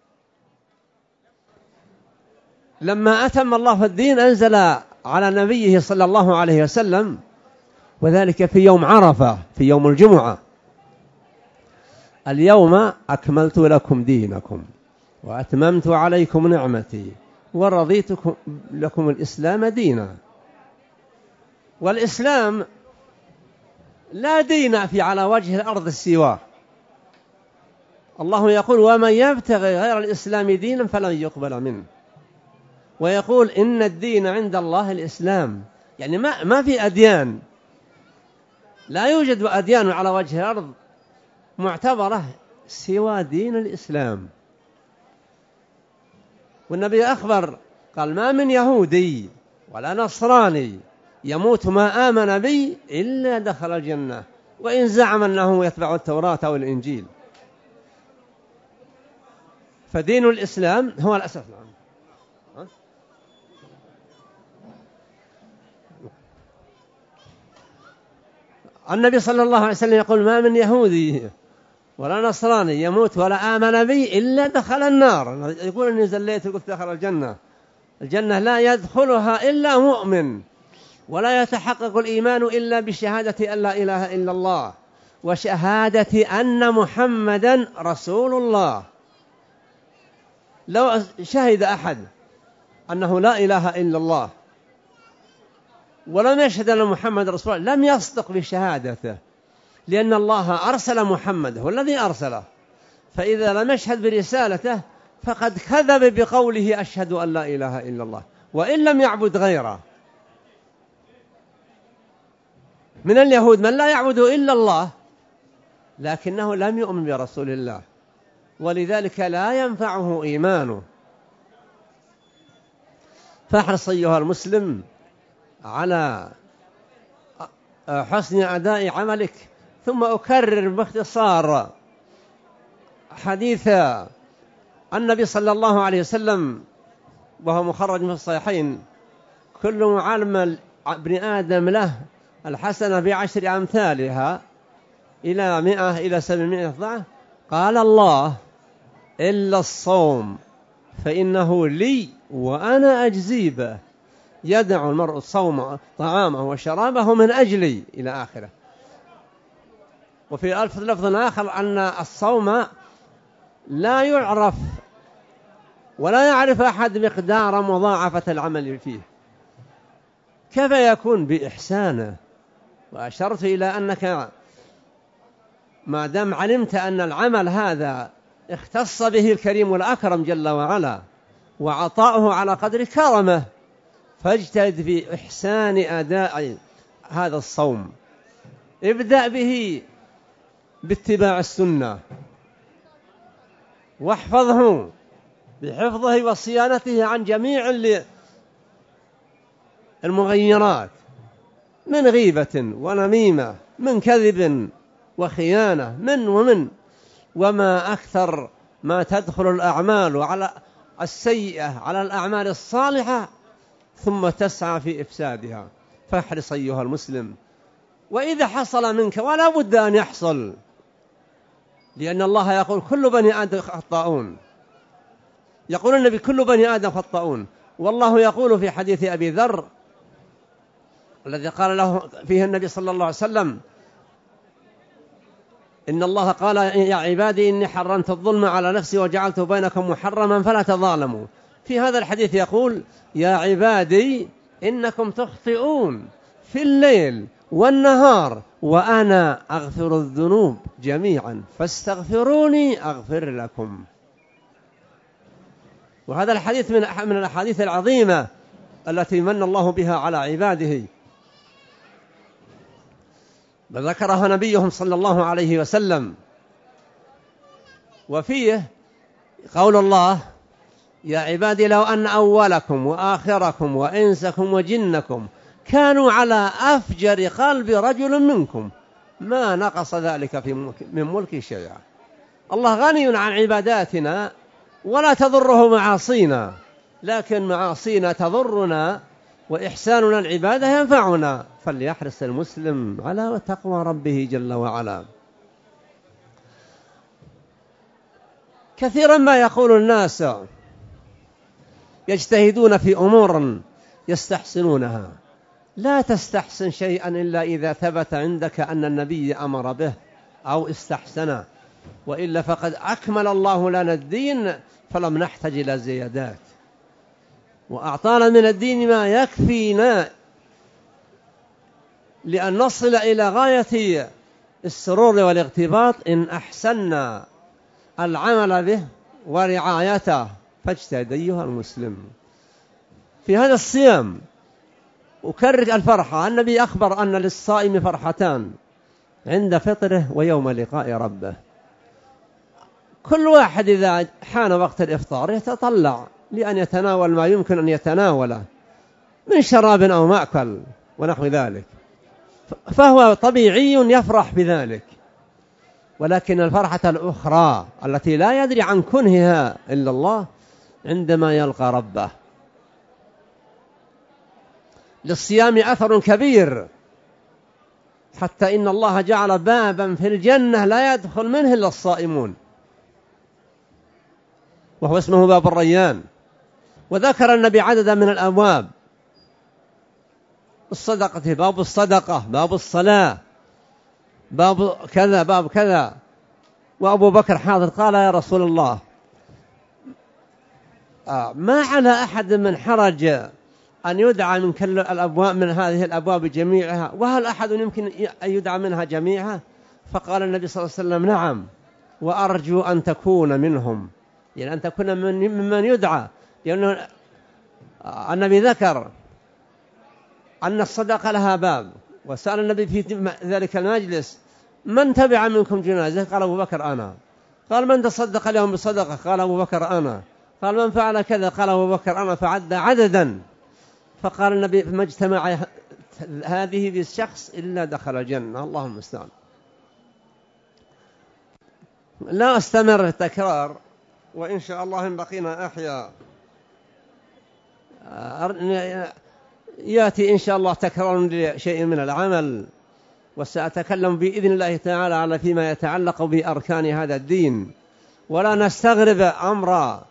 لما أتم الله الدين أنزل على نبيه صلى الله عليه وسلم، وذلك في يوم عرفة في يوم الجمعة: اليوم أكملت لكم دينكم وأتممت عليكم نعمتي ورضيت لكم الإسلام دينا. والإسلام لا دين في على وجه الأرض سواه. الله يقول: ومن يبتغي غير الإسلام دينا فلن يقبل منه. ويقول: إن الدين عند الله الإسلام. يعني ما ما في أديان، لا يوجد أديان على وجه الأرض معتبرة سوى دين الإسلام. والنبي أخبر قال: ما من يهودي ولا نصراني يموت ما آمن بي إلا دخل الجنة وإن زعم أنه يتبع التوراة أو الإنجيل. فدين الإسلام هو الأساس. النبي صلى الله عليه وسلم يقول: ما من يهودي ولا نصراني يموت ولا آمن بي إلا دخل النار. يقول: إني زليت قلت دخل الجنة. الجنة لا يدخلها إلا مؤمن، ولا يتحقق الإيمان إلا بشهادة أن لا إله إلا الله وشهادة أن محمدا رسول الله. لو شهد أحد أنه لا إله إلا الله ولم يشهد أن محمد رسول الله لم يصدق بشهادته، لأن الله أرسل محمد، هو الذي أرسله. فإذا لم يشهد برسالته فقد كذب بقوله أشهد أن لا إله إلا الله، وإن لم يعبد غيره. من اليهود من لا يعبد إلا الله لكنه لم يؤمن برسول الله، ولذلك لا ينفعه إيمانه. فاحرص أيها المسلم على حسن أداء عملك. ثم أكرر باختصار حديث النبي صلى الله عليه وسلم وهو مخرج من الصحيحين: كل معلم ابن آدم له الحسنة بعشر أمثالها إلى مئة إلى سبعمائة ضعف. قال الله: إلا الصوم فإنه لي وأنا أجزي به، يدع المرء الصوم طعامه وشرابه من أجلي، إلى آخره. وفي ألف لفظ آخر أن الصوم لا يعرف ولا يعرف أحد مقدار مضاعفة العمل فيه، كيف يكون بإحسانه. وأشرت إلى أنك ما دام علمت أن العمل هذا اختص به الكريم الأكرم جل وعلا وعطاؤه على قدر كرمه، فاجتهد في إحسان أداء هذا الصوم. ابدأ به باتباع السنة، واحفظه بحفظه وصيانته عن جميع المغيرات من غيبة ونميمة، من كذب وخيانة، من ومن وما أكثر ما تدخل الأعمال على السيئة على الأعمال الصالحة ثم تسعى في إفسادها. فاحرص أيها المسلم، وإذا حصل منك ولا بد أن يحصل، لأن الله يقول كل بني آدم خطاؤون، يقول النبي كل بني آدم خطاؤون، والله يقول في حديث أبي ذر الذي قال له فيه النبي صلى الله عليه وسلم: إن الله قال يا عبادي إني حرمت الظلم على نفسي وجعلته بينكم محرما فلا تظالموا. في هذا الحديث يقول: يا عبادي إنكم تخطئون في الليل والنهار وأنا أغفر الذنوب جميعا فاستغفروني أغفر لكم. وهذا الحديث من من الأحاديث العظيمة التي من الله بها على عباده، وذكرها نبيهم صلى الله عليه وسلم. وفيه قول الله: يا عبادي لو أن أولكم وآخركم وإنسكم وجنكم كانوا على أفجر قلب رجل منكم ما نقص ذلك في من ملك شيئا. الله غني عن عباداتنا ولا تضره معاصينا، لكن معاصينا تضرنا وإحساننا العبادة ينفعنا. فليحرص المسلم على تقوى ربه جل وعلا. كثيرا ما يقول الناس يجتهدون في أمور يستحسنونها، لا تستحسن شيئا إلا إذا ثبت عندك أن النبي أمر به أو استحسنه، وإلا فقد أكمل الله لنا الدين فلم نحتاج إلى زيادات، وأعطانا من الدين ما يكفينا لأن نصل إلى غاية السرور والاغتباط إن أحسننا العمل به ورعايته. فاجتهد أيها المسلم في هذا الصيام وكرر الفرحة. النبي أخبر أن للصائم فرحتان: عند فطره ويوم لقاء ربه. كل واحد إذا حان وقت الإفطار يتطلع لأن يتناول ما يمكن أن يتناوله من شراب أو مأكل ونحو ذلك، فهو طبيعي يفرح بذلك. ولكن الفرحة الأخرى التي لا يدري عن كنهها إلا الله عندما يلقى ربه. للصيام أثر كبير، حتى إن الله جعل بابا في الجنة لا يدخل منه إلا الصائمون، وهو اسمه باب الريان. وذكر النبي عددا من الأبواب: الصدقة، باب الصدقة، باب الصلاة، باب كذا، باب كذا. وأبو بكر حاضر قال: يا رسول الله، ما على أحد من حرج أن يدعى من كل الأبواب من هذه الأبواب جميعها، وهل أحد يمكن أن يدعى منها جميعها؟ فقال النبي صلى الله عليه وسلم: نعم، وأرجو أن تكون منهم، يعني أن تكون من ممن يدعى، لأن النبي ذكر أن الصدقة لها باب. وسأل النبي في ذلك المجلس: من تبع منكم جنازة؟ قال أبو بكر أنا. قال: من تصدق اليوم بصدقة؟ قال أبو بكر أنا. قال: من فعل كذا؟ قال أبو بكر أنا. فعد عددا. فقال النبي: ما اجتمع هذه بالشخص إلا دخل الجنة. اللهم استعان. لا أستمر التكرار، وإن شاء الله إن بقينا أحيا يأتي إن شاء الله تكرار لشيء من العمل، وسأتكلم بإذن الله تعالى على فيما يتعلق بأركان هذا الدين. ولا نستغرب أمر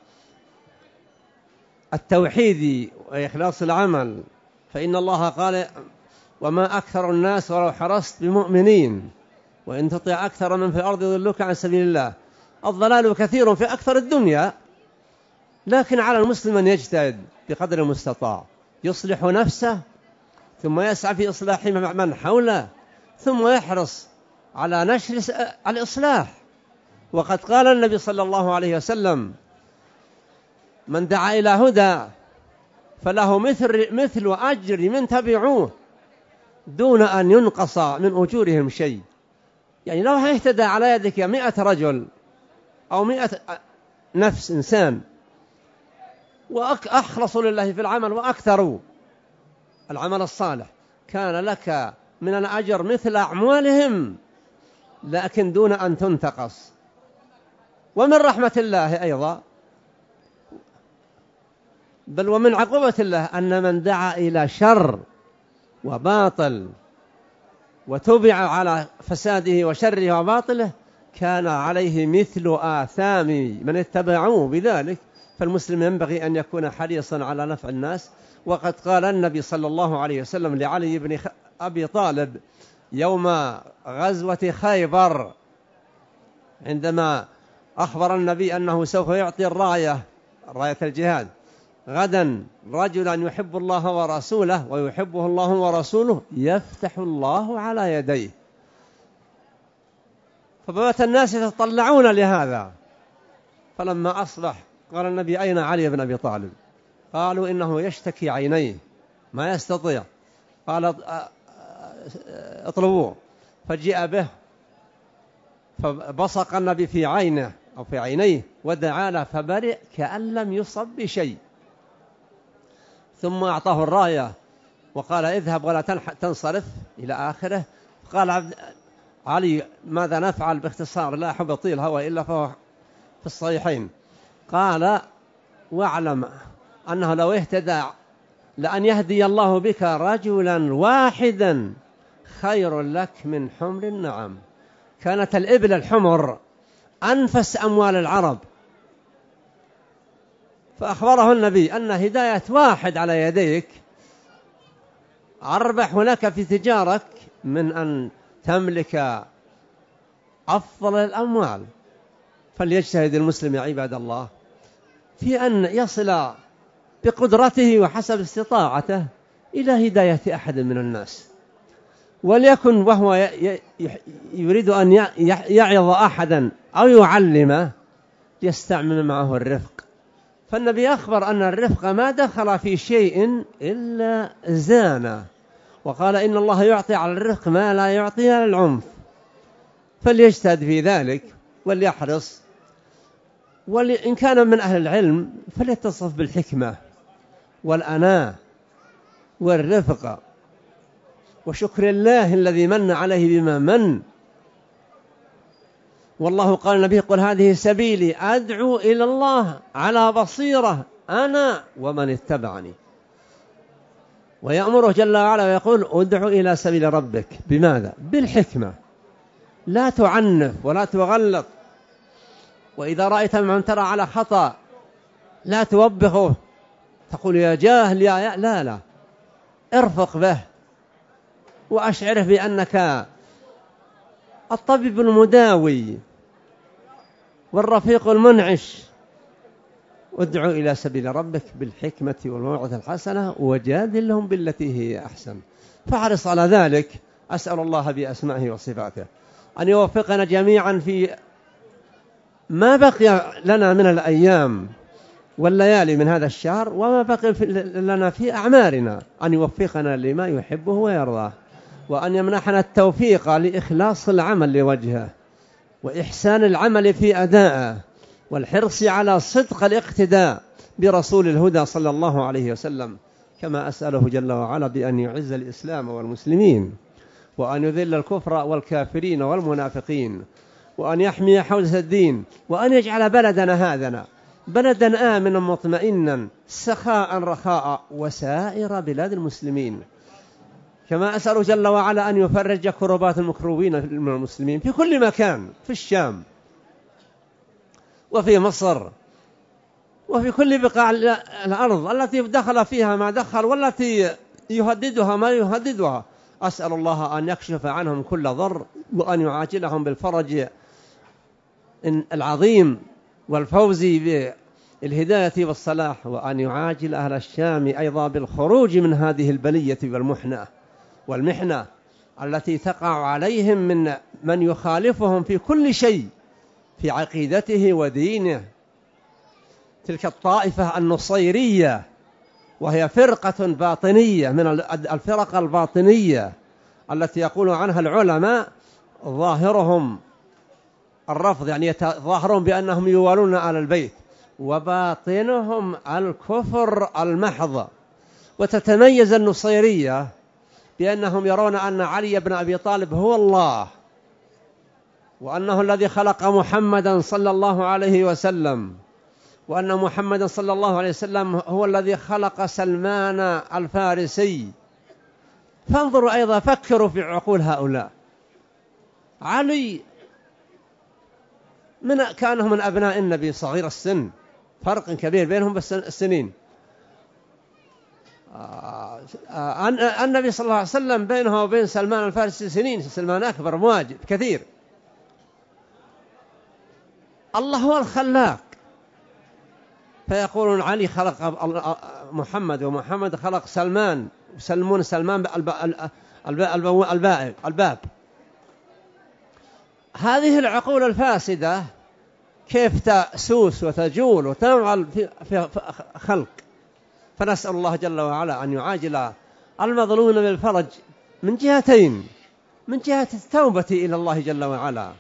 التوحيد وإخلاص العمل، فإن الله قال: وما أكثر الناس ولو حرصت بمؤمنين وإن تطيع أكثر من في الأرض يضلوك عن سبيل الله. الضلال كثير في أكثر الدنيا، لكن على المسلم أن يجتهد بقدر المستطاع، يصلح نفسه ثم يسعى في إصلاح من حوله، ثم يحرص على نشر الإصلاح. وقد قال النبي صلى الله عليه وسلم: من دعا إلى هدى فله مثل مثل أجر من تبعوه، دون أن ينقص من أجورهم شيء. يعني لو اهتدى على يدك مئة رجل أو مئة نفس إنسان وأخلصوا لله في العمل وأكثروا العمل الصالح، كان لك من الأجر مثل أعمالهم، لكن دون أن تنتقص. ومن رحمة الله أيضا بل ومن عقوبة الله أن من دعا إلى شر وباطل وتبع على فساده وشره وباطله كان عليه مثل آثام من اتبعوه بذلك. فالمسلم ينبغي أن يكون حريصا على نفع الناس. وقد قال النبي صلى الله عليه وسلم لعلي بن أبي طالب يوم غزوة خيبر عندما أخبر النبي أنه سوف يعطي الراية راية الجهاد غدا رجلا يحب الله ورسوله ويحبه الله ورسوله يفتح الله على يديه. فبات الناس يتطلعون لهذا. فلما أصبح قال النبي أين علي بن أبي طالب؟ قالوا إنه يشتكي عينيه ما يستطيع. قال اطلبوه، فجاء به فبصق النبي في عينه أو في عينيه ودعا له فبرئ كأن لم يصب بشيء. ثم أعطاه الراية وقال اذهب ولا تنصرف إلى آخره. قال علي ماذا نفعل؟ باختصار لا أحب أطيل هوى إلا فهو في الصحيحين. قال واعلم أنه لو اهتدى لأن يهدي الله بك رجلا واحدا خير لك من حمر النعم. كانت الإبل الحمر أنفس أموال العرب، فأخبره النبي أن هداية واحد على يديك أربح لك في تجارك من أن تملك أفضل الأموال. فليجتهد المسلم يا عباد الله في أن يصل بقدرته وحسب استطاعته إلى هداية أحد من الناس، وليكن وهو يريد أن يعظ أحدا أو يعلمه يستعمل معه الرفق. فالنبي أخبر أن الرفق ما دخل في شيء إلا زانه، وقال إن الله يعطي على الرفق ما لا يعطي على العنف. فليجتهد في ذلك وليحرص، وإن كان من أهل العلم فليتصف بالحكمة والأناة والرفق وشكر الله الذي من عليه بما من. والله قال النبي قل هذه سبيلي أدعو إلى الله على بصيرة أنا ومن اتبعني. ويأمره جل وعلا ويقول ادعو إلى سبيل ربك بماذا؟ بالحكمة، لا تعنف ولا تغلط. وإذا رأيت من ترى على خطأ لا توبخه تقول يا جاهل يا لا لا ارفق به وأشعره بأنك الطبيب المداوي والرفيق المنعش. ادعو إلى سبيل ربك بالحكمة والموعظة الحسنة وجادلهم بالتي هي أحسن. فاحرص على ذلك. أسأل الله بأسمائه وصفاته أن يوفقنا جميعا في ما بقي لنا من الأيام والليالي من هذا الشهر وما بقي لنا في أعمارنا، أن يوفقنا لما يحبه ويرضاه، وأن يمنحنا التوفيق لإخلاص العمل لوجهه وإحسان العمل في أدائه والحرص على صدق الاقتداء برسول الهدى صلى الله عليه وسلم. كما أسأله جل وعلا بأن يعز الإسلام والمسلمين وأن يذل الكفر والكافرين والمنافقين وأن يحمي حوزة الدين وأن يجعل بلدنا هذا بلدا آمنا مطمئنا سخاء رخاء وسائر بلاد المسلمين. كما أسأل جل وعلا أن يفرج كربات المكروبين من المسلمين في كل مكان، في الشام وفي مصر وفي كل بقاع الأرض التي دخل فيها ما دخل والتي يهددها ما يهددها. أسأل الله أن يكشف عنهم كل ضر وأن يعاجلهم بالفرج العظيم والفوز بالهداية والصلاح، وأن يعاجل أهل الشام أيضا بالخروج من هذه البلية والمحنة والمحنة التي تقع عليهم من من يخالفهم في كل شيء في عقيدته ودينه. تلك الطائفة النصيرية وهي فرقة باطنية من الفرق الباطنية التي يقول عنها العلماء ظاهرهم الرفض، يعني يتظاهرون بأنهم يوالون آل البيت، وباطنهم الكفر المحض. وتتميز النصيرية بأنهم يرون أن علي بن أبي طالب هو الله، وأنه الذي خلق محمدا صلى الله عليه وسلم، وأن محمدا صلى الله عليه وسلم هو الذي خلق سلمان الفارسي. فانظروا أيضا، فكروا في عقول هؤلاء. علي من كانه من أبناء النبي صغير السن، فرق كبير بينهم بالسنين. النبي صلى الله عليه وسلم بينه وبين سلمان الفارسي سنين، سلمان أكبر مواجب كثير. الله هو الخلاق، فيقولون علي خلق محمد، ومحمد خلق سلمان، وسلمون سلمان الباب الباب. هذه العقول الفاسدة كيف تسوس وتجول وتنعل في خلق. فنسأل الله جل وعلا أن يعاجل المظلومين بالفرج من جهتين: من جهة التوبة إلى الله جل وعلا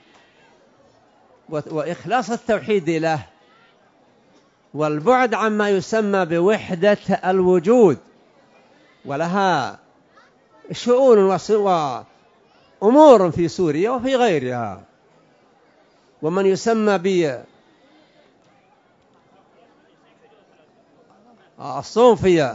وإخلاص التوحيد له، والبعد عما يسمى بوحدة الوجود، ولها شؤون وأمور في سوريا وفي غيرها. ومن يسمى بالصوفية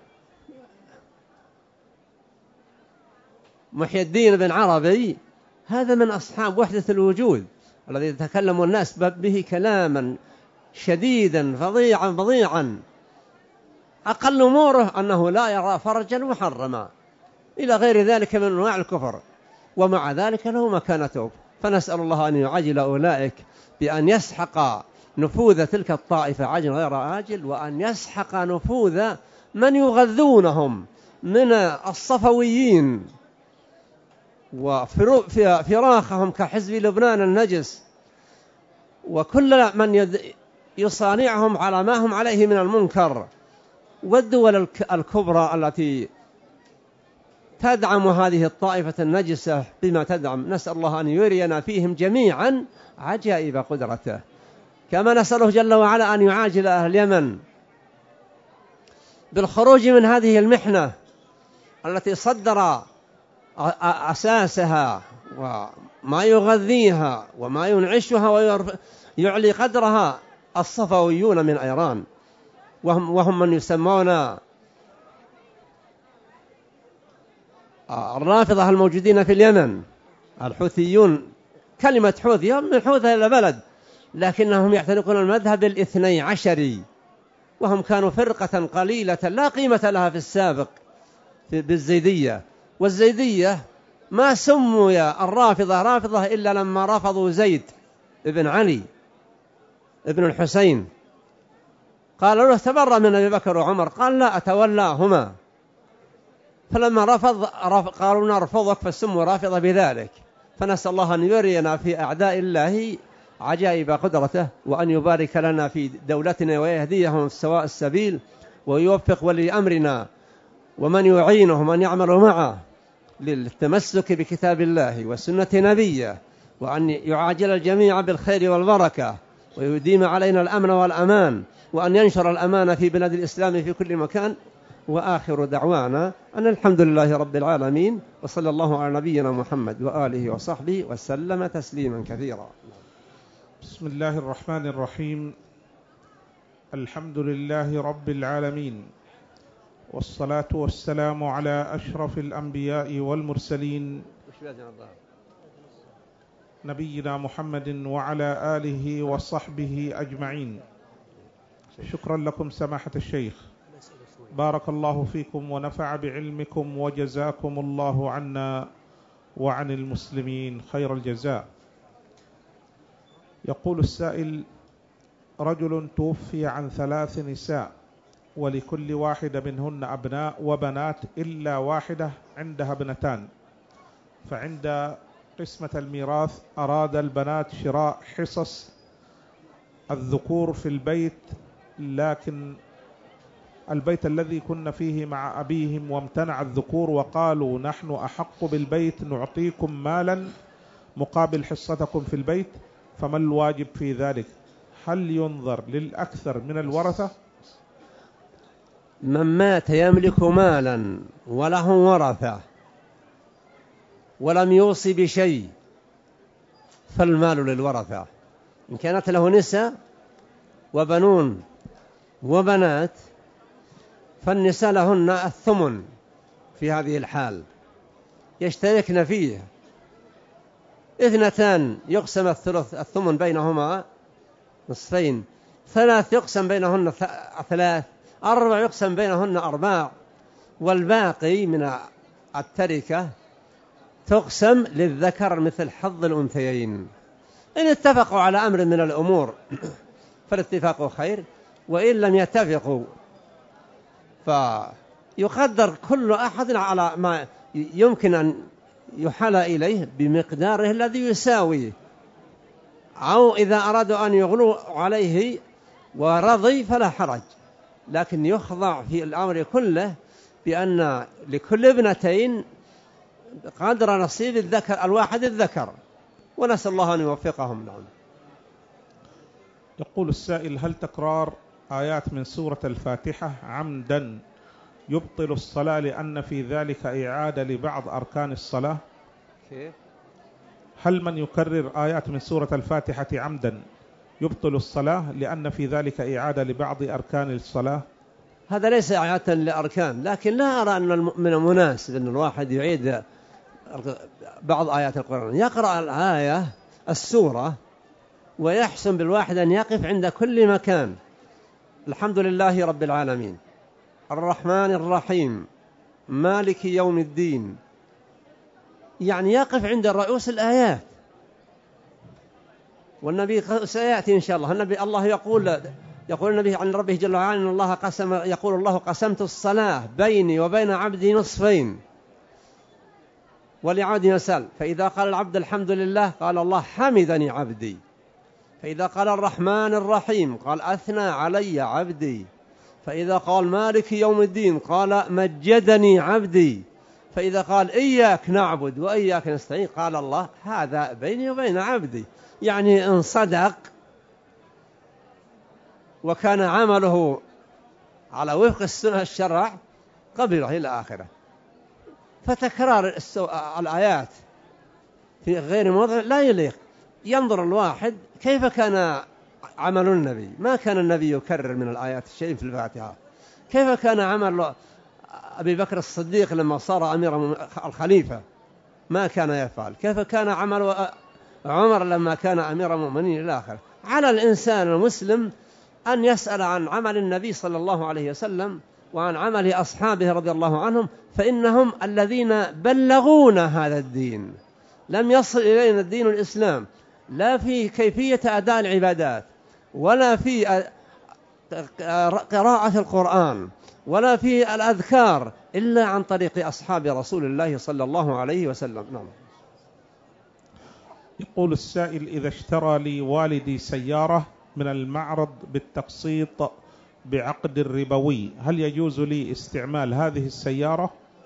محي الدين بن عربي، هذا من أصحاب وحدة الوجود الذي يتكلم الناس به كلاما شديدا فظيعا فظيعا، أقل أموره أنه لا يرى فرجا محرما إلى غير ذلك من أنواع الكفر، ومع ذلك له مكانته. فنسأل الله أن يعجل أولئك بأن يسحق نفوذ تلك الطائفة عاجل غير آجل، وأن يسحق نفوذ من يغذونهم من الصفويين وفراخهم كحزب لبنان النجس، وكل من يصانعهم على ما هم عليه من المنكر، والدول الكبرى التي تدعم هذه الطائفة النجسة بما تدعم. نسأل الله أن يرينا فيهم جميعا عجائب قدرته، كما نسأله جل وعلا أن يعاجل أهل اليمن بالخروج من هذه المحنة التي صدر أساسها وما يغذيها وما ينعشها ويعلي قدرها الصفويون من إيران، وهم, وهم من يسمون الرافضة الموجودين في اليمن، الحوثيون. كلمة حوثي من حوثة إلى بلد، لكنهم يعتنقون المذهب الاثني عشري، وهم كانوا فرقة قليلة لا قيمة لها في السابق بالزيدية. والزيدية ما سمي الرافضة رافضة إلا لما رفضوا زيد ابن علي ابن الحسين، قالوا له تبرأ من أبي بكر وعمر، قال لا أتولاهما، فلما رفض قالوا نرفضك، فسموا رافضة بذلك. فنسأل الله أن يرينا في أعداء الله عجائب قدرته، وأن يبارك لنا في دولتنا ويهديهم في سواء السبيل، ويوفق ولي أمرنا ومن يعينهم أن يعملوا معه للتمسك بكتاب الله وسنة نبيه، وأن يعاجل الجميع بالخير والبركة، ويديم علينا الأمن والأمان، وأن ينشر الأمان في بلاد الإسلام في كل مكان. وآخر دعوانا أن الحمد لله رب العالمين، وصلى الله على نبينا محمد وآله وصحبه وسلم تسليما كثيرا. بسم الله الرحمن الرحيم. الحمد لله رب العالمين، والصلاة والسلام على أشرف الأنبياء والمرسلين نبينا محمد وعلى آله وصحبه أجمعين. شكرا لكم سماحة الشيخ، بارك الله فيكم ونفع بعلمكم، وجزاكم الله عنا وعن المسلمين خير الجزاء. يقول السائل: رجل توفي عن ثلاث نساء، ولكل واحدة منهن أبناء وبنات إلا واحدة عندها ابنتان، فعند قسمة الميراث أراد البنات شراء حصص الذكور في البيت، لكن البيت الذي كنا فيه مع أبيهم وامتنع الذكور وقالوا نحن أحق بالبيت نعطيكم مالا مقابل حصتكم في البيت، فما الواجب في ذلك؟ هل ينظر للأكثر من الورثة؟ من مات يملك مالا وله ورثة ولم يوصي بشيء فالمال للورثة. إن كانت له نساء وبنون وبنات فالنساء لهن الثمن في هذه الحال، يشتركن فيه. اثنتان يقسم الثلث الثمن بينهما نصفين، ثلاث يقسم بينهن ثلاث، أربع يقسم بينهن أرباع، والباقي من التركة تقسم للذكر مثل حظ الأنثيين. إن اتفقوا على أمر من الأمور فالاتفاق خير، وإن لم يتفقوا فيقدر كل أحد على ما يمكن أن يحال إليه بمقداره الذي يساويه، أو إذا أرادوا أن يغلوا عليه ورضي فلا حرج، لكن يخضع في الأمر كله بأن لكل ابنتين قدر نصيب الذكر الواحد الذكر، ونسأل الله أن يوفقهم. نعم. يقول السائل: هل تكرار آيات من سورة الفاتحة عمدا يبطل الصلاة لأن في ذلك إعادة لبعض أركان الصلاة؟ كيف؟ هل من يكرر آيات من سورة الفاتحة عمدا يبطل الصلاة لأن في ذلك إعادة لبعض أركان الصلاة؟ هذا ليس إعادة لأركان، لكن لا أرى أن من المناسب أن الواحد يعيد بعض آيات القرآن. يقرأ الآية السورة ويحسن بالواحد أن يقف عند كل مكان: الحمد لله رب العالمين، الرحمن الرحيم، مالك يوم الدين، يعني يقف عند رؤوس الآيات. والنبي سيأتي إن شاء الله، النبي الله يقول يقول النبي عن ربه جل وعلا إن الله قسم يقول الله قسمت الصلاة بيني وبين عبدي نصفين ولعبدي مسأل، فإذا قال العبد الحمد لله قال الله حمدني عبدي، فإذا قال الرحمن الرحيم قال أثنى علي عبدي، فإذا قال مالك يوم الدين قال مجدني عبدي، فإذا قال إياك نعبد وإياك نستعين قال الله هذا بيني وبين عبدي. يعني إن صدق وكان عمله على وفق السنة الشرع قبله إلى آخره. فتكرار الآيات في غير موضع لا يليق. ينظر الواحد كيف كان عمل النبي، ما كان النبي يكرر من الآيات الشيء في الفاتحة. كيف كان عمل أبي بكر الصديق لما صار أمير الخليفة ما كان يفعل، كيف كان عمل عمر لما كان أمير المؤمنين إلى آخره. على الإنسان المسلم أن يسأل عن عمل النبي صلى الله عليه وسلم وعن عمل أصحابه رضي الله عنهم، فإنهم الذين بلغونا هذا الدين. لم يصل إلينا الدين الإسلام لا في كيفية أداء العبادات، ولا في قراءة القرآن، ولا في الأذكار، إلا عن طريق أصحاب رسول الله صلى الله عليه وسلم. نعم. يقول السائل: إذا اشترى لي والدي سيارة من المعرض بالتقسيط بعقد ربوي، هل يجوز لي استعمال هذه السيارة؟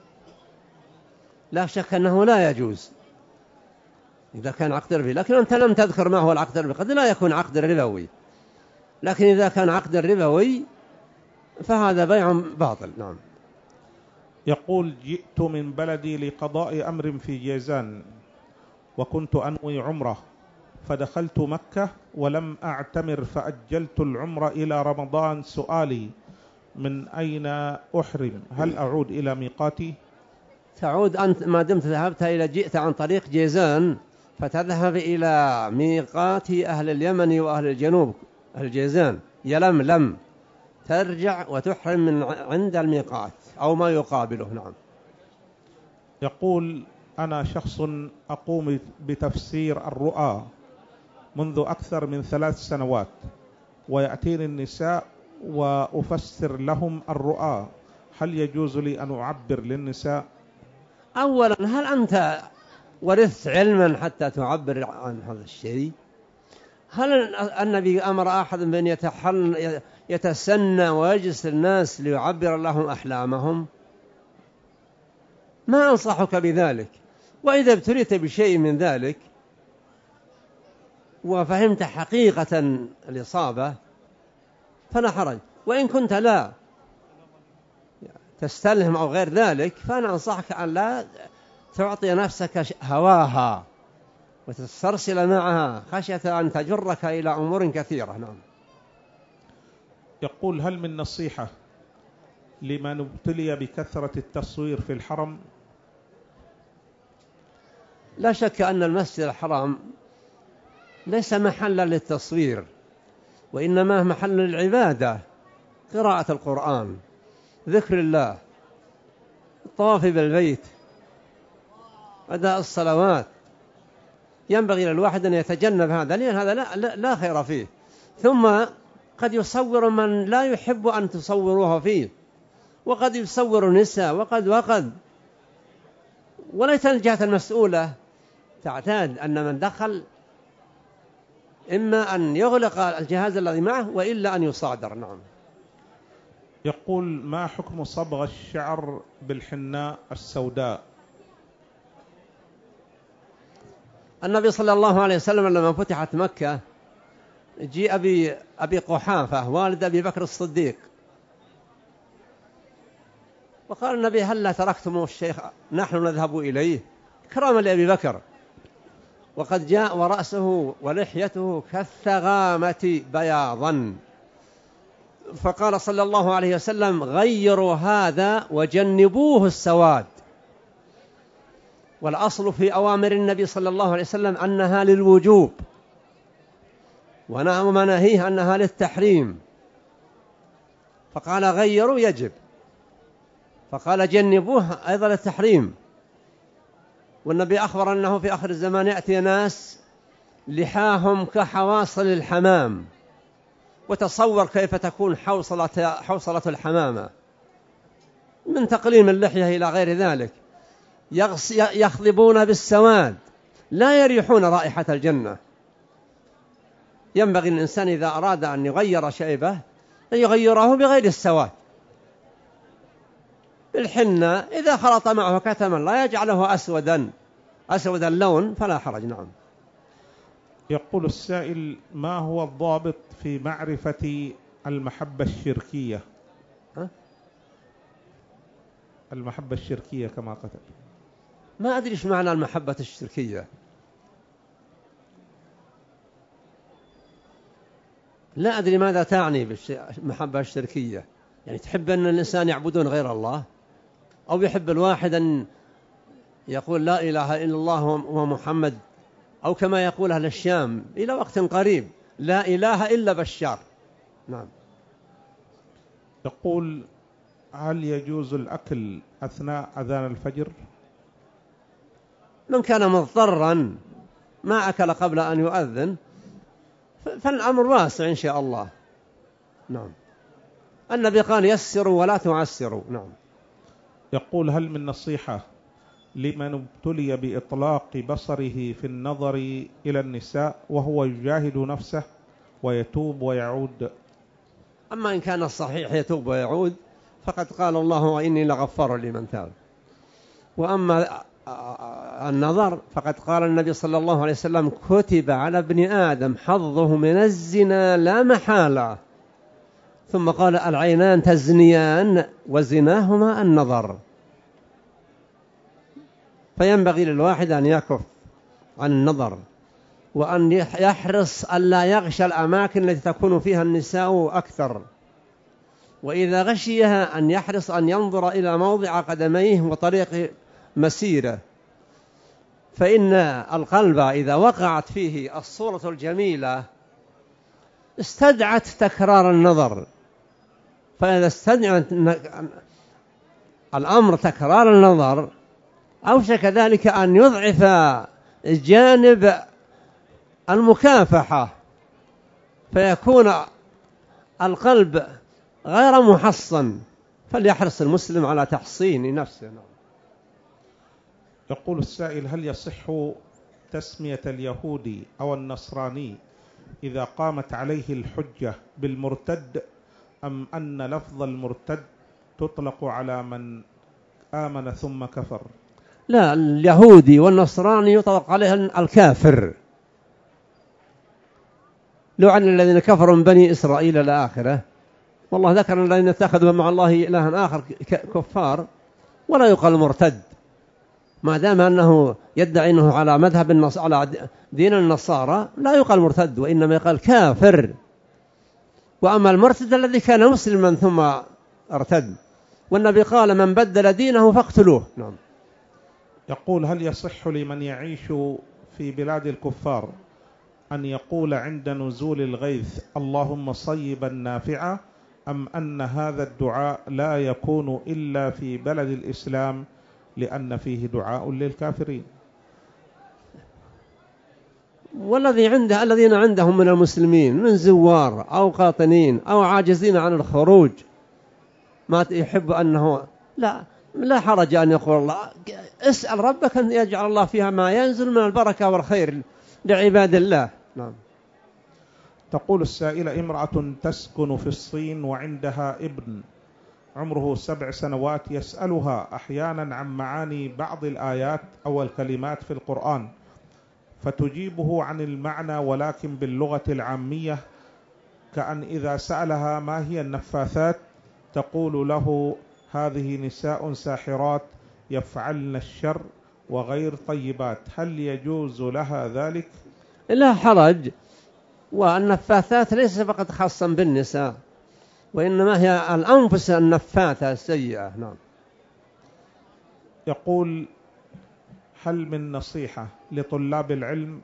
لا شك أنه لا يجوز إذا كان عقد ربوي، لكن أنت لم تذكر ما هو العقد الربوي، قد لا يكون عقد ربوي، لكن إذا كان عقد ربوي فهذا بيع باطل. نعم. يقول: جئت من بلدي لقضاء أمر في جيزان وكنت أنوي عمرة، فدخلت مكة ولم أعتمر فأجلت العمرة إلى رمضان. سؤالي: من أين أحرم؟ هل أعود إلى ميقاتي؟ تعود أنت ما دمت ذهبت إلى جئت عن طريق جيزان فتذهب إلى ميقات أهل اليمن وأهل الجنوب أهل جيزان يلملم، ترجع وتحرم من عند الميقات أو ما يقابله. نعم. يقول: أنا شخص أقوم بتفسير الرؤى منذ أكثر من ثلاث سنوات، ويأتيني النساء وأفسر لهم الرؤى، هل يجوز لي أن أعبر للنساء؟ أولا، هل أنت ورثت علما حتى تعبر عن هذا الشيء؟ هل النبي أمر أحد بأن يتحل يتسنى ويجلس الناس ليعبر لهم أحلامهم؟ ما أنصحك بذلك. وإذا ابتليت بشيء من ذلك وفهمت حقيقة الإصابة فلا حرج، وإن كنت لا تستلهم أو غير ذلك فأنا أنصحك أن لا تعطي نفسك هواها وتسترسل معها خشية أن تجرك إلى أمور كثيرة. نعم. يقول: هل من نصيحة لمن ابتلي بكثرة التصوير في الحرم؟ لا شك أن المسجد الحرام ليس محلا للتصوير، وإنما محل للعبادة، قراءة القرآن، ذكر الله، الطواف بالبيت، أداء الصلوات. ينبغي للواحد أن يتجنب هذا، لأن هذا لا, لا, لا خير فيه. ثم قد يصور من لا يحب أن تصوروه فيه، وقد يصور النساء، وقد وقد وليس الجهة المسؤولة تعتاد أن من دخل إما أن يغلق الجهاز الذي معه وإلا أن يصادر. نعم. يقول: ما حكم صبغ الشعر بالحناء السوداء؟ النبي صلى الله عليه وسلم لما فتحت مكة جاء أبي, أبي قحافة والد أبي بكر الصديق، وقال النبي: هل لا تركتم الشيخ نحن نذهب إليه كراما لأبي بكر، وقد جاء ورأسه ولحيته كالثغامة بياضا. فقال صلى الله عليه وسلم: غيروا هذا وجنبوه السواد. والأصل في أوامر النبي صلى الله عليه وسلم أنها للوجوب، ومناهيه أنها للتحريم. فقال غيروا يجب، فقال جنبوه أيضا للتحريم. والنبي أخبر أنه في آخر الزمان يأتي ناس لحاهم كحواصل الحمام، وتصور كيف تكون حوصلة, حوصلة الحمامة من تقليم اللحية إلى غير ذلك، يخضبون بالسواد لا يريحون رائحة الجنة. ينبغي الإنسان إذا أراد أن يغير شيبه أن يغيره بغير السواد. الحنة إذا خلط معه كتما لا يجعله أسودا أسود اللون فلا حرج. نعم. يقول السائل: ما هو الضابط في معرفة المحبة الشركية؟ ها؟ المحبة الشركية كما كتب. ما أدري إيش معنى المحبة الشركية، لا أدري ماذا تعني بالمحبة الشركية. يعني تحب أن الإنسان يعبدون غير الله، أو يحب الواحد أن يقول لا إله إلا الله ومحمد، أو كما يقول أهل الشام إلى وقت قريب لا إله إلا بشار. نعم. يقول: هل يجوز الأكل أثناء أذان الفجر؟ من كان مضطرا ما أكل قبل أن يؤذن فالأمر واسع إن شاء الله. نعم. النبي قال: يسروا ولا تعسروا. نعم. يقول: هل من نصيحة لمن ابتلي بإطلاق بصره في النظر إلى النساء وهو يجاهد نفسه ويتوب ويعود؟ أما إن كان الصحيح يتوب ويعود فقد قال الله: وإني لغفار لمن تاب. وأما النظر فقد قال النبي صلى الله عليه وسلم: كتب على ابن آدم حظه من الزنا لا محالة. ثم قال: العينان تزنيان وزناهما النظر. فينبغي للواحد أن يكف عن النظر، وأن يحرص ألا يغشى الأماكن التي تكون فيها النساء أكثر، وإذا غشيها أن يحرص أن ينظر إلى موضع قدميه وطريق مسيره، فإن القلب إذا وقعت فيه الصورة الجميلة استدعت تكرار النظر. فإذا استدعت الأمر تكرار النظر أوشك ذلك أن يضعف جانب المكافحة، فيكون القلب غير محصن. فليحرص المسلم على تحصين نفسه. يقول السائل: هل يصح تسمية اليهودي أو النصراني إذا قامت عليه الحجة بالمرتد، أم أن لفظ المرتد تطلق على من آمن ثم كفر؟ لا، اليهودي والنصراني يطلق عليه الكافر، لعن الذين كفروا من بني إسرائيل إلى آخره. والله ذكر الذين اتخذوا مع الله إلها آخر كفار، ولا يقال مرتد ما دام أنه يدعي أنه على مذهب النص... على دين النصارى، لا يقال مرتد، وإنما يقال كافر. وأما المرتد الذي كان مسلما ثم ارتد، والنبي قال من بدل دينه فاقتلوه. نعم. يقول: هل يصح لمن يعيش في بلاد الكفار أن يقول عند نزول الغيث اللهم صيبا نافعا، أم أن هذا الدعاء لا يكون إلا في بلد الإسلام لأن فيه دعاء للكافرين؟ والذي عنده الذين عندهم من المسلمين من زوار أو قاطنين أو عاجزين عن الخروج ما يحب أنه لا لا حرج أن يقول الله، اسأل ربك أن يجعل الله فيها ما ينزل من البركة والخير لعباد الله. نعم. تقول السائلة: امرأة تسكن في الصين وعندها ابن عمره سبع سنوات يسألها أحيانا عن معاني بعض الآيات أو الكلمات في القرآن، فتجيبه عن المعنى ولكن باللغة العامية، كأن إذا سألها ما هي النفاثات تقول له هذه نساء ساحرات يفعلن الشر وغير طيبات، هل يجوز لها ذلك؟ لا حرج، والنفاثات ليس فقط خاصا بالنساء، وإنما هي الأنفس النفاثة السيئة. نعم. يقول: هل من نصيحة لطلاب العلم؟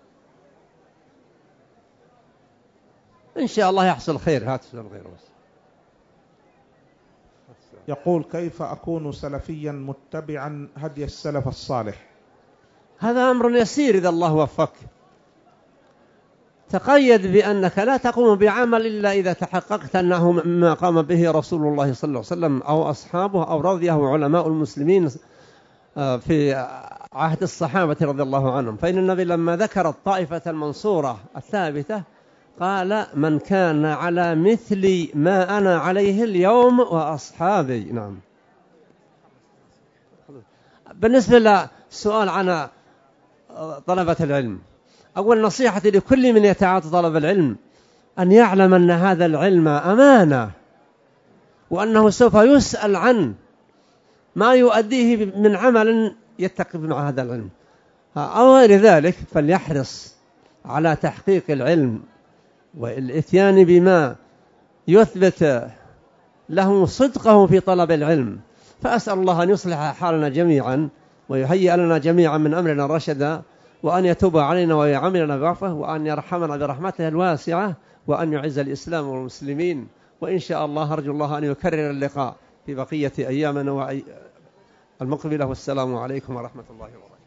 إن شاء الله يحصل خير. هات السؤال غير بس. يقول: كيف أكون سلفيا متبعا هدي السلف الصالح؟ هذا أمر يسير إذا الله وفقك. تقيد بأنك لا تقوم بعمل إلا إذا تحققت أنه ما قام به رسول الله صلى الله عليه وسلم أو أصحابه أو رضيه علماء المسلمين في عهد الصحابة رضي الله عنهم. فإن النبي لما ذكر الطائفة المنصورة الثابتة قال: من كان على مثل ما أنا عليه اليوم وأصحابي. نعم. بالنسبة للسؤال عن طلبة العلم، أول نصيحة لكل من يتعاطى طلب العلم أن يعلم أن هذا العلم أمانة، وأنه سوف يسأل عن ما يؤديه من عمل يتقي مع هذا العلم أو غير ذلك، فليحرص على تحقيق العلم والإتيان بما يثبت له صدقه في طلب العلم. فأسأل الله أن يصلح حالنا جميعا ويهيئ لنا جميعا من أمرنا رشدا، وأن يتوب علينا ويعاملنا بعفوه، وأن يرحمنا برحمته الواسعة، وأن يعز الإسلام والمسلمين. وإن شاء الله أرجو الله أن يكرر اللقاء في بقية أيامنا المقبلة. والسلام عليكم ورحمة الله وبركاته.